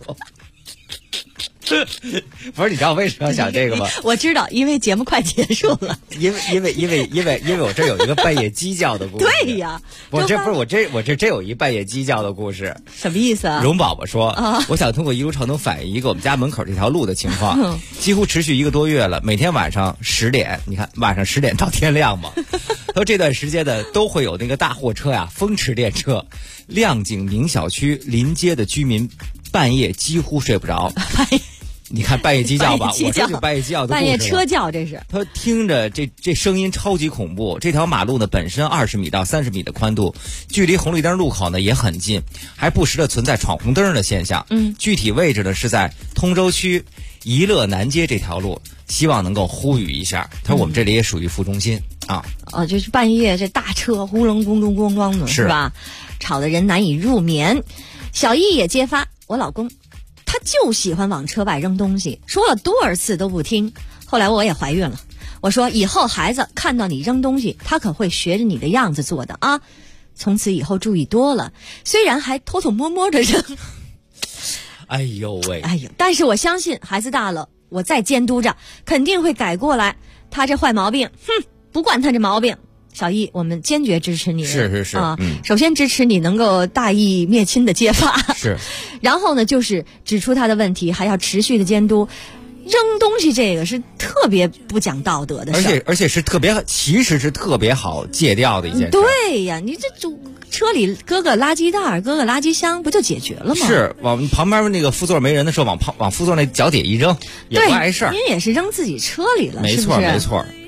不是，你知道我为什么要想这个吗？ 我知道，因为节目快结束了。 因为我这有一个半夜鸡叫的故事。 对呀， 我这真有一半夜鸡叫的故事。 什么意思啊？ 荣宝宝说，我想通过一路畅通反映一个我们家门口这条路的情况，几乎持续1个多月了，每天晚上10点，你看晚上10点到天亮嘛。说这段时间呢，都会有那个大货车呀，风驰电掣，亮景明小区临街的居民半夜几乎睡不着。你看半夜鸡叫吧，我这就半夜鸡叫的故事。 半夜车叫这是。 他听着这声音超级恐怖。这条马路呢本身20米到30米的宽度，距离红绿灯路口呢也很近，还不时的存在闯红灯的现象。具体位置呢是在通州区怡乐南街这条路，希望能够呼吁一下。他说我们这里也属于副中心啊。 就是半夜这大车呼隆咣咚咣咣的，是吧？吵得人难以入眠。小易也揭发我老公。他就喜欢往车外扔东西，说了多少次都不听。后来我也怀孕了，我说以后孩子看到你扔东西，他可会学着你的样子做的啊。从此以后注意多了，虽然还偷偷摸摸的扔。 哎呦喂！ 但是我相信孩子大了，我再监督着，肯定会改过来。他这坏毛病，不惯他这毛病。小易，我们坚决支持你。 是啊， 首先支持你能够大义灭亲的揭发， 是。 然后呢，就是指出他的问题，还要持续的监督。扔东西这个是特别不讲道德的事， 而且是其实是特别好戒掉的一件事。 对呀，你这就车里搁个垃圾袋，搁个垃圾箱，不就解决了吗？ 是，往旁边那个副座没人的时候，往副座那脚底一扔，也不碍事儿。 您也是扔自己车里了， 没错没错。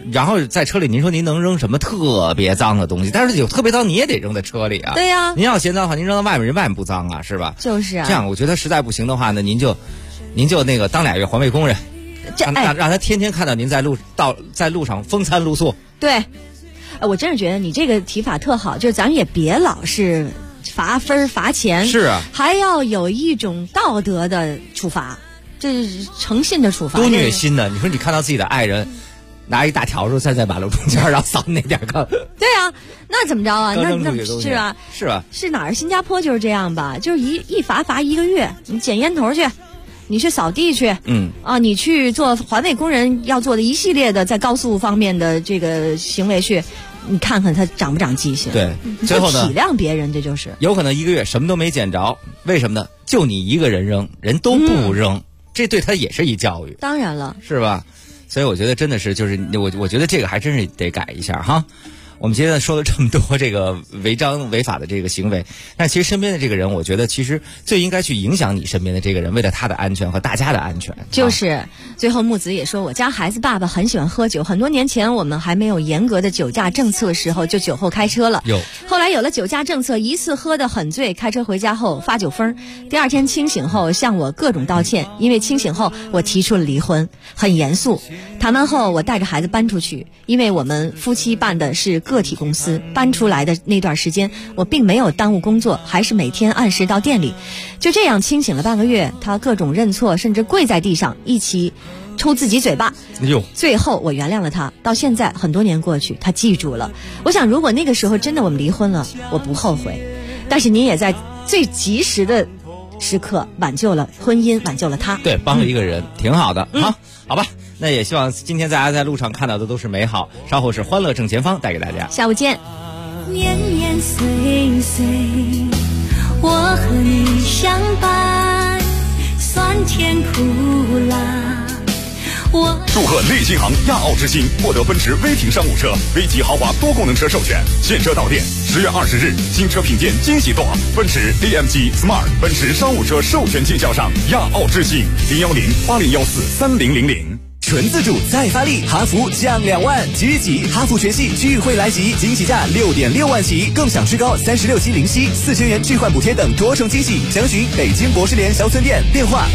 然后在车里，您说您能扔什么特别脏的东西？但是有特别脏你也得扔在车里啊。 对呀， 您要嫌脏的话，您扔到外面，人外面不脏啊，是吧？ 就是啊。 这样，我觉得实在不行的话呢，您就那个当2月环卫工人，让他天天看到您在路上风餐露宿。 对，我真是觉得你这个提法特好，就是咱们也别老是罚分罚钱， 是啊， 还要有一种道德的处罚，这是诚信的处罚， 多虐心呢！你说你看到自己的爱人拿一大笤帚站在马路中间，然后扫那点坑， 对啊，那怎么着啊？那是吧？ 是吧？ 是哪儿？新加坡就是这样吧？就是一罚1个月，你捡烟头去。你去扫地去，你去做环卫工人要做的一系列的在高速方面的这个行为去，你看看他长不长记性？ 对，最后呢， 体谅别人，这就是有可能1个月什么都没捡着，为什么呢？就你一个人扔，人都不扔，这对他也是一教育。 当然了， 是吧？所以我觉得真的是，就是我觉得这个还真是得改一下哈。我们今天说了这么多这个违章违法的这个行为，但其实身边的这个人，我觉得其实最应该去影响你身边的这个人，为了他的安全和大家的安全。 就是最后木子也说，我家孩子爸爸很喜欢喝酒，很多年前我们还没有严格的酒驾政策的时候，就酒后开车了。后来有了酒驾政策，一次喝得很醉，开车回家后发酒疯，第2天清醒后向我各种道歉，因为清醒后我提出了离婚，很严肃。谈完后我带着孩子搬出去，因为我们夫妻办的是个体公司，搬出来的那段时间我并没有耽误工作，还是每天按时到店里。就这样清醒了半个月，他各种认错，甚至跪在地上一起抽自己嘴巴。最后我原谅了他，到现在很多年过去，他记住了。我想如果那个时候真的我们离婚了，我不后悔。但是您也在最及时的时刻挽救了婚姻，挽救了他。 对，帮了一个人，挺好的。好吧，那也希望今天大家在路上看到的都是美好。稍后是欢乐正前方带给大家， 下午见。 年年岁岁，我和你相伴，酸甜苦辣。 祝贺利金行亚奥之星获得奔驰威霆商务车 V 级豪华多功能车授权，现车到店。10月20日，新车品鉴惊喜多，奔驰 AMG Smart 奔驰商务车授权经销商亚奥之星010-8014-3000。 纯自主再发力，哈弗降2万，即日起哈弗全系聚会来袭，惊喜价6.6万起，更享最高36期零息，4000元置换补贴等多重惊喜。详询北京博士联销村店，电话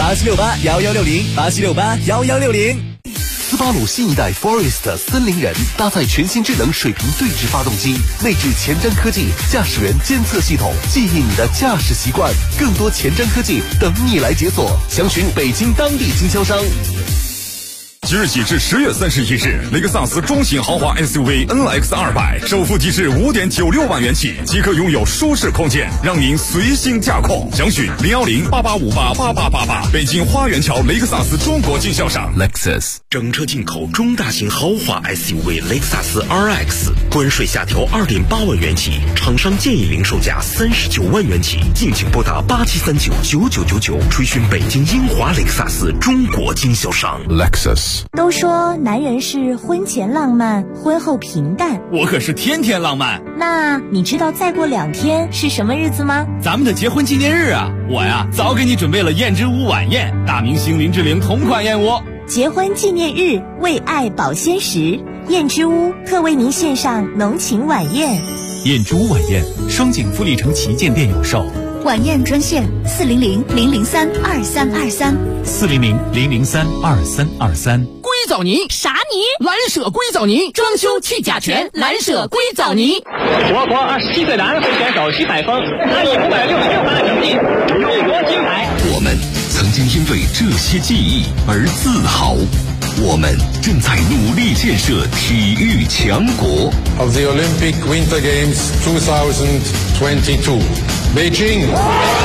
8768-1160，8768-1160。 斯巴鲁新一代 Forest 森林人搭载全新智能水平对置发动机，内置前瞻科技驾驶员监测系统，记忆你的驾驶习惯，更多前瞻科技等你来解锁。详询北京当地经销商。 即日起至10月31日，雷克萨斯中型豪华 SUV NX200首付即至5.96万元起，即可拥有舒适空间，让您随心驾控。详询010-8858-8888，北京花园桥雷克萨斯中国经销商 Lexus。 整车进口中大型豪华 SUV 雷克萨斯 RX， 关税下调2.8万元起，厂商建议零售价39万元起，敬请拨打87399999，垂询北京英华雷克萨斯中国经销商 Lexus。 都说男人是婚前浪漫，婚后平淡， 我可是天天浪漫。 那你知道再过2天是什么日子吗？ 咱们的结婚纪念日啊！我呀早给你准备了燕之屋晚宴，大明星林志玲同款燕窝。 结婚纪念日，为爱保鲜时，燕之屋特为您献上浓情晚宴。 燕之屋晚宴，双井富力城旗舰店有售。 晚宴专线 400-003-2323，400-003-2323。 硅藻泥啥泥？蓝舍硅藻泥，装修去甲醛，蓝舍硅藻泥。 我国27岁男会选手徐海峰，他以566分的成绩荣夺金牌。 我们曾经因为这些记忆而自豪，我们正在努力建设体育强国。 Of the Olympic Winter Games 2022, Beijing.